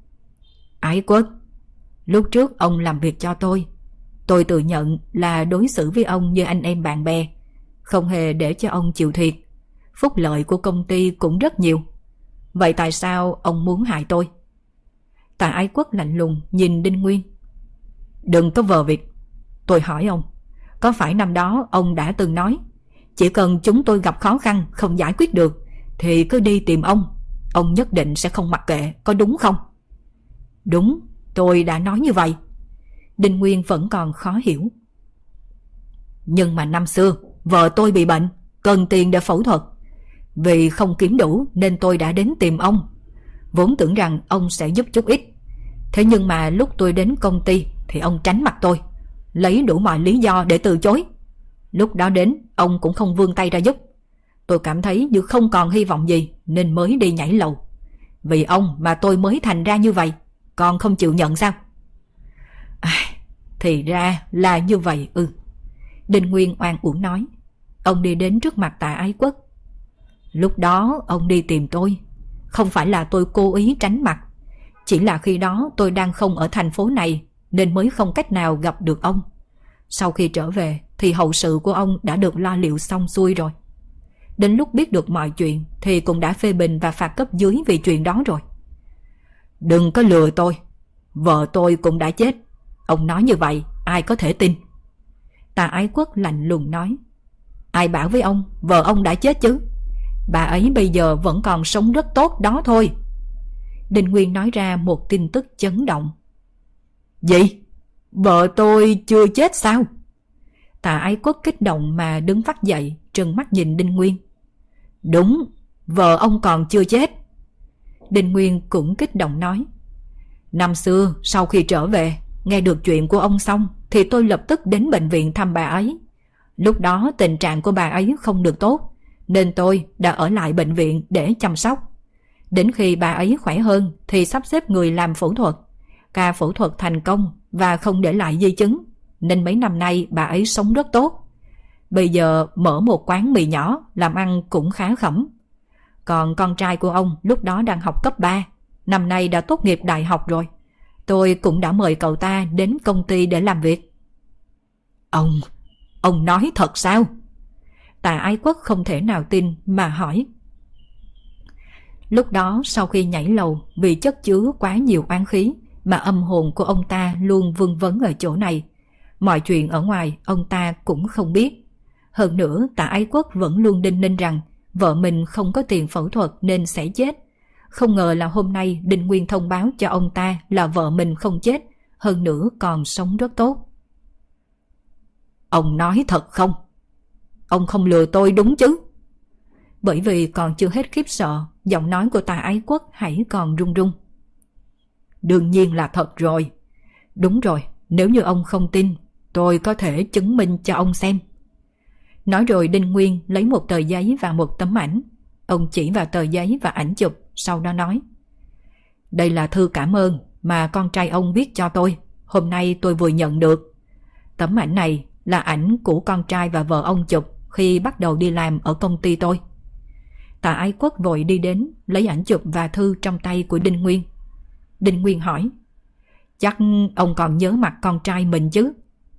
Ái Quốc, lúc trước ông làm việc cho tôi tự nhận là đối xử với ông như anh em bạn bè, không hề để cho ông chịu thiệt. Phúc lợi của công ty cũng rất nhiều. Vậy tại sao ông muốn hại tôi? Tạ Ái Quốc lạnh lùng nhìn Đinh Nguyên. Đừng có vờ vịt. Tôi hỏi ông, có phải năm đó ông đã từng nói chỉ cần chúng tôi gặp khó khăn không giải quyết được thì cứ đi tìm ông nhất định sẽ không mặc kệ, có đúng không? Đúng, tôi đã nói như vậy. Đinh Nguyên vẫn còn khó hiểu. Nhưng mà năm xưa vợ tôi bị bệnh, cần tiền để phẫu thuật. Vì không kiếm đủ nên tôi đã đến tìm ông, vốn tưởng rằng ông sẽ giúp chút ít. Thế nhưng mà lúc tôi đến công ty thì ông tránh mặt tôi, lấy đủ mọi lý do để từ chối. Lúc đó đến ông cũng không vươn tay ra giúp. Tôi cảm thấy như không còn hy vọng gì nên mới đi nhảy lầu. Vì ông mà tôi mới thành ra như vậy, còn không chịu nhận sao? Thì ra là như vậy ư. Đinh Nguyên oan uổng nói. Ông đi đến trước mặt Tạ Ái Quốc. Lúc đó ông đi tìm tôi, không phải là tôi cố ý tránh mặt, chỉ là khi đó tôi đang không ở thành phố này nên mới không cách nào gặp được ông. Sau khi trở về thì hậu sự của ông đã được lo liệu xong xuôi rồi. Đến lúc biết được mọi chuyện thì cũng đã phê bình và phạt cấp dưới vì chuyện đó rồi. Đừng có lừa tôi, vợ tôi cũng đã chết. Ông nói như vậy ai có thể tin? Tạ Ái Quốc lạnh lùng nói. Ai bảo với ông vợ ông đã chết chứ? Bà ấy bây giờ vẫn còn sống rất tốt đó thôi. Đinh Nguyên nói ra một tin tức chấn động. Gì? Vợ tôi chưa chết sao? Tạ Ái Quốc kích động mà đứng phắt dậy, trừng mắt nhìn Đinh Nguyên. Đúng, vợ ông còn chưa chết. Đinh Nguyên cũng kích động nói. Năm xưa sau khi trở về, nghe được chuyện của ông xong thì tôi lập tức đến bệnh viện thăm bà ấy. Lúc đó tình trạng của bà ấy không được tốt nên tôi đã ở lại bệnh viện để chăm sóc. Đến khi bà ấy khỏe hơn thì sắp xếp người làm phẫu thuật. Ca phẫu thuật thành công và không để lại di chứng, nên mấy năm nay bà ấy sống rất tốt. Bây giờ mở một quán mì nhỏ, làm ăn cũng khá khẩm. Còn con trai của ông lúc đó đang học cấp 3, năm nay đã tốt nghiệp đại học rồi. Tôi cũng đã mời cậu ta đến công ty để làm việc. Ông nói thật sao? Tạ Ái Quốc không thể nào tin mà hỏi. Lúc đó sau khi nhảy lầu, vì chất chứa quá nhiều oán khí mà âm hồn của ông ta luôn vương vấn ở chỗ này. Mọi chuyện ở ngoài ông ta cũng không biết. Hơn nữa Tạ Ái Quốc vẫn luôn đinh ninh rằng vợ mình không có tiền phẫu thuật nên sẽ chết. Không ngờ là hôm nay Đinh Nguyên thông báo cho ông ta là vợ mình không chết, hơn nữa còn sống rất tốt. Ông nói thật không? Ông không lừa tôi đúng chứ? Bởi vì còn chưa hết khiếp sợ, giọng nói của Tạ Ái Quốc hãy còn run run. Đương nhiên là thật rồi. Đúng rồi, nếu như ông không tin, tôi có thể chứng minh cho ông xem. Nói rồi Đinh Nguyên lấy một tờ giấy và một tấm ảnh. Ông chỉ vào tờ giấy và ảnh chụp, sau đó nói. Đây là thư cảm ơn mà con trai ông viết cho tôi, hôm nay tôi vừa nhận được. Tấm ảnh này là ảnh của con trai và vợ ông chụp khi bắt đầu đi làm ở công ty tôi. Tạ Ái Quốc vội đi đến, lấy ảnh chụp và thư trong tay của Đinh Nguyên. Đinh Nguyên hỏi. Chắc ông còn nhớ mặt con trai mình chứ?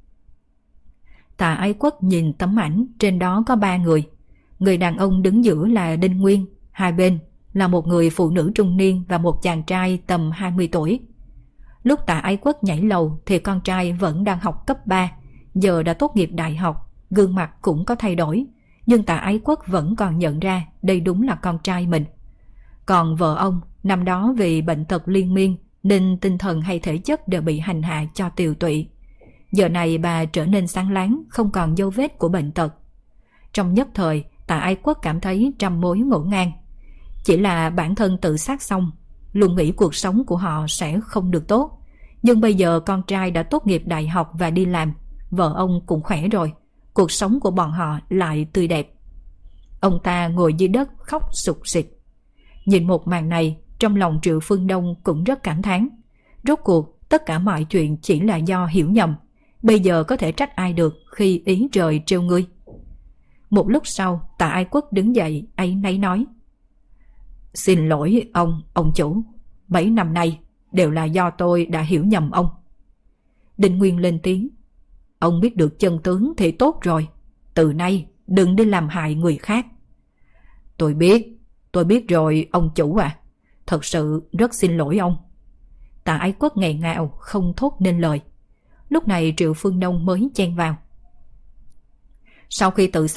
Tạ Ái Quốc nhìn tấm ảnh, trên đó có 3 người. Người đàn ông đứng giữa là Đinh Nguyên, hai bên là một người phụ nữ trung niên và một chàng trai tầm 20 tuổi. Lúc Tạ Ái Quốc nhảy lầu thì con trai vẫn đang học cấp 3, giờ đã tốt nghiệp đại học, gương mặt cũng có thay đổi, nhưng Tạ Ái Quốc vẫn còn nhận ra đây đúng là con trai mình. Còn vợ ông, năm đó vì bệnh tật liên miên nên tinh thần hay thể chất đều bị hành hạ cho tiều tụy. Giờ này bà trở nên sáng láng, không còn dấu vết của bệnh tật. Trong nhất thời, Tạ Ái Quốc cảm thấy trăm mối ngổn ngang. Chỉ là bản thân tự sát xong, luôn nghĩ cuộc sống của họ sẽ không được tốt. Nhưng bây giờ con trai đã tốt nghiệp đại học và đi làm, vợ ông cũng khỏe rồi, cuộc sống của bọn họ lại tươi đẹp. Ông ta ngồi dưới đất khóc sụt sịt. Nhìn một màn này, trong lòng Triệu Phương Đông cũng rất cảm thán. Rốt cuộc, tất cả mọi chuyện chỉ là do hiểu nhầm. Bây giờ có thể trách ai được khi ý trời trêu ngươi. Một lúc sau, Tạ Ái Quốc đứng dậy, áy náy nói. Xin lỗi ông chủ. Mấy năm nay đều là do tôi đã hiểu nhầm ông. Đinh Nguyên lên tiếng. Ông biết được chân tướng thì tốt rồi. Từ nay đừng đi làm hại người khác. Tôi biết rồi ông chủ à. Thật sự rất xin lỗi ông. Tạ Ái Quốc nghẹn ngào không thốt nên lời. Lúc này Triệu Phương Đông mới chen vào. Sau khi tự sát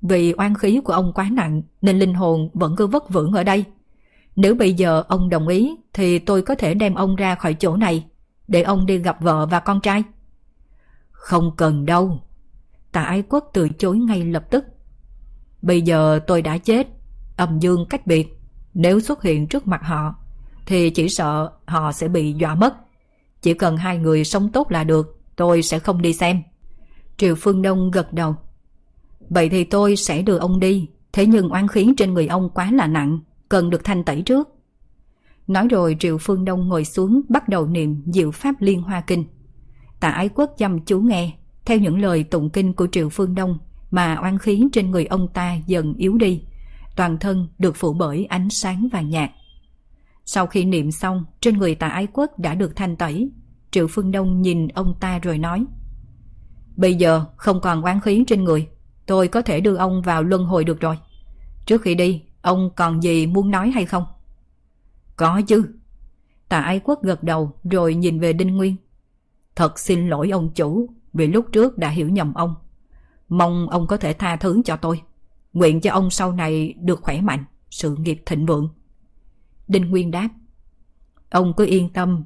vì oan khí của ông quá nặng nên linh hồn vẫn cứ vất vưởng ở đây. Nếu bây giờ ông đồng ý thì tôi có thể đem ông ra khỏi chỗ này để ông đi gặp vợ và con trai. Không cần đâu. Tạ Ái Quốc từ chối ngay lập tức. Bây giờ tôi đã chết, âm dương cách biệt. Nếu xuất hiện trước mặt họ thì chỉ sợ họ sẽ bị dọa mất. Chỉ cần hai người sống tốt là được, tôi sẽ không đi xem. Triệu Phương Đông gật đầu. Vậy thì tôi sẽ đưa ông đi. Thế nhưng oán khí trên người ông quá là nặng, cần được thanh tẩy trước. Nói rồi Triệu Phương Đông ngồi xuống bắt đầu niệm diệu pháp Liên Hoa Kinh. Tạ Ái Quốc chăm chú nghe. Theo những lời tụng kinh của Triệu Phương Đông mà oán khí trên người ông ta dần yếu đi, toàn thân được phủ bởi ánh sáng vàng nhạt. Sau khi niệm xong, trên người Tạ Ái Quốc đã được thanh tẩy. Triệu Phương Đông nhìn ông ta rồi nói: Bây giờ không còn oán khí trên người, tôi có thể đưa ông vào luân hồi được rồi. Trước khi đi, ông còn gì muốn nói hay không? Có chứ. Tạ Ái Quốc gật đầu rồi nhìn về Đinh Nguyên. Thật xin lỗi ông chủ vì lúc trước đã hiểu nhầm ông. Mong ông có thể tha thứ cho tôi. Nguyện cho ông sau này được khỏe mạnh, sự nghiệp thịnh vượng. Đinh Nguyên đáp: Ông cứ yên tâm,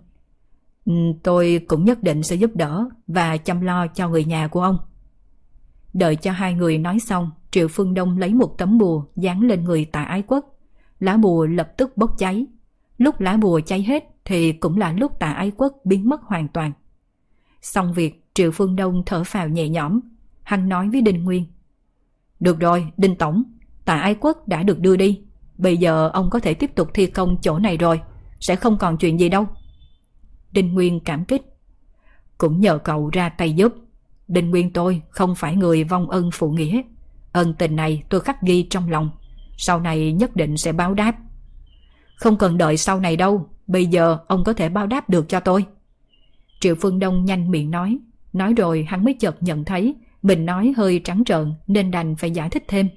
tôi cũng nhất định sẽ giúp đỡ và chăm lo cho người nhà của ông. Đợi cho hai người nói xong, Triệu Phương Đông lấy một tấm bùa dán lên người Tạ Ái Quốc. Lá bùa lập tức bốc cháy. Lúc lá bùa cháy hết thì cũng là lúc Tạ Ái Quốc biến mất hoàn toàn. Xong việc, Triệu Phương Đông thở phào nhẹ nhõm. Hắn nói với Đinh Nguyên: Được rồi, Đinh Tổng, Tạ Ái Quốc đã được đưa đi. Bây giờ ông có thể tiếp tục thi công chỗ này rồi, sẽ không còn chuyện gì đâu. Đinh Nguyên cảm kích: Cũng nhờ cậu ra tay giúp. Đinh Nguyên tôi không phải người vong ân phụ nghĩa. Ân tình này tôi khắc ghi trong lòng, sau này nhất định sẽ báo đáp. Không cần đợi sau này đâu, bây giờ ông có thể báo đáp được cho tôi. Triệu Phương Đông nhanh miệng nói rồi hắn mới chợt nhận thấy mình nói hơi trắng trợn nên đành phải giải thích thêm.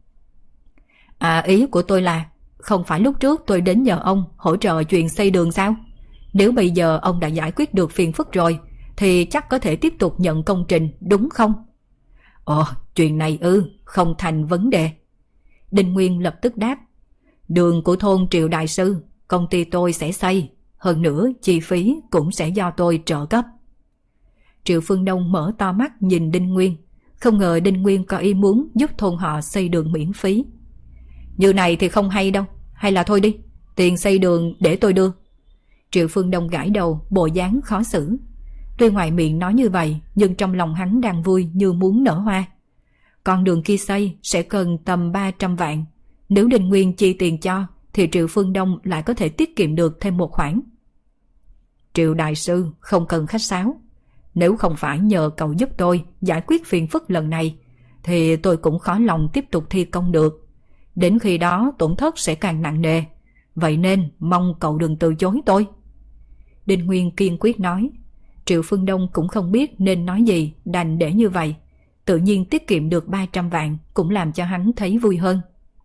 Ý của tôi là, không phải lúc trước tôi đến nhờ ông hỗ trợ chuyện xây đường sao? Nếu bây giờ ông đã giải quyết được phiền phức rồi thì chắc có thể tiếp tục nhận công trình, đúng không? Chuyện này không thành vấn đề. Đinh Nguyên lập tức đáp: Đường của thôn Triệu Đại Sư, công ty tôi sẽ xây. Hơn nữa chi phí cũng sẽ do tôi trợ cấp. Triệu Phương Đông mở to mắt nhìn Đinh Nguyên. Không ngờ Đinh Nguyên có ý muốn giúp thôn họ xây đường miễn phí. Như này thì không hay đâu. Hay là thôi đi, tiền xây đường để tôi đưa. Triệu Phương Đông gãi đầu, bộ dáng khó xử. Tuy ngoài miệng nói như vậy, nhưng trong lòng hắn đang vui như muốn nở hoa. Con đường kia xây sẽ cần tầm 300 vạn. Nếu Đinh Nguyên chi tiền cho thì Triệu Phương Đông lại có thể tiết kiệm được thêm một khoản. Triệu Đại Sư không cần khách sáo. Nếu không phải nhờ cậu giúp tôi giải quyết phiền phức lần này thì tôi cũng khó lòng tiếp tục thi công được. Đến khi đó tổn thất sẽ càng nặng nề. Vậy nên mong cậu đừng từ chối tôi. Đinh Nguyên kiên quyết nói. Triệu Phương Đông cũng không biết nên nói gì, đành để như vậy. Tự nhiên tiết kiệm được 300 vạn cũng làm cho hắn thấy vui hơn.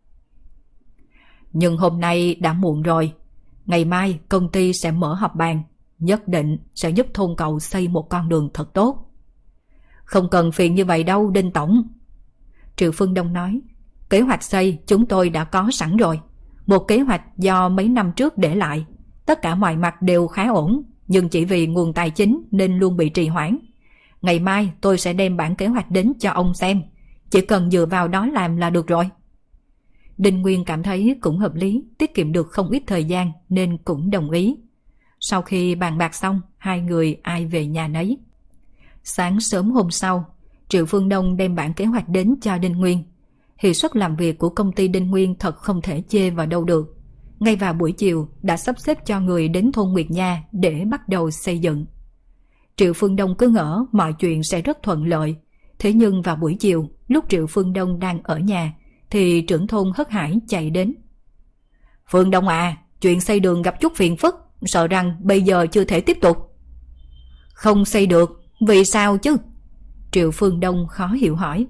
Nhưng hôm nay đã muộn rồi. Ngày mai công ty sẽ mở họp bàn, nhất định sẽ giúp thôn cậu xây một con đường thật tốt. Không cần phiền như vậy đâu Đinh Tổng. Triệu Phương Đông nói. Kế hoạch xây chúng tôi đã có sẵn rồi. Một kế hoạch do mấy năm trước để lại. Tất cả mọi mặt đều khá ổn, nhưng chỉ vì nguồn tài chính nên luôn bị trì hoãn. Ngày mai tôi sẽ đem bản kế hoạch đến cho ông xem. Chỉ cần dựa vào đó làm là được rồi. Đinh Nguyên cảm thấy cũng hợp lý, tiết kiệm được không ít thời gian nên cũng đồng ý. Sau khi bàn bạc xong, hai người ai về nhà nấy. Sáng sớm hôm sau, Triệu Phương Đông đem bản kế hoạch đến cho Đinh Nguyên. Hiệu suất làm việc của công ty Đinh Nguyên thật không thể chê vào đâu được. Ngay vào buổi chiều đã sắp xếp cho người đến thôn Nguyệt Nha để bắt đầu xây dựng. Triệu Phương Đông cứ ngỡ mọi chuyện sẽ rất thuận lợi. Thế nhưng vào buổi chiều, lúc Triệu Phương Đông đang ở nhà thì trưởng thôn hớt hải chạy đến. Phương Đông à, chuyện xây đường gặp chút phiền phức, sợ rằng bây giờ chưa thể tiếp tục. Không xây được, vì sao chứ? Triệu Phương Đông khó hiểu hỏi.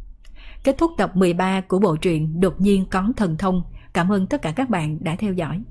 Kết thúc tập 13 của bộ truyện Đột nhiên có thần thông. Cảm ơn tất cả các bạn đã theo dõi.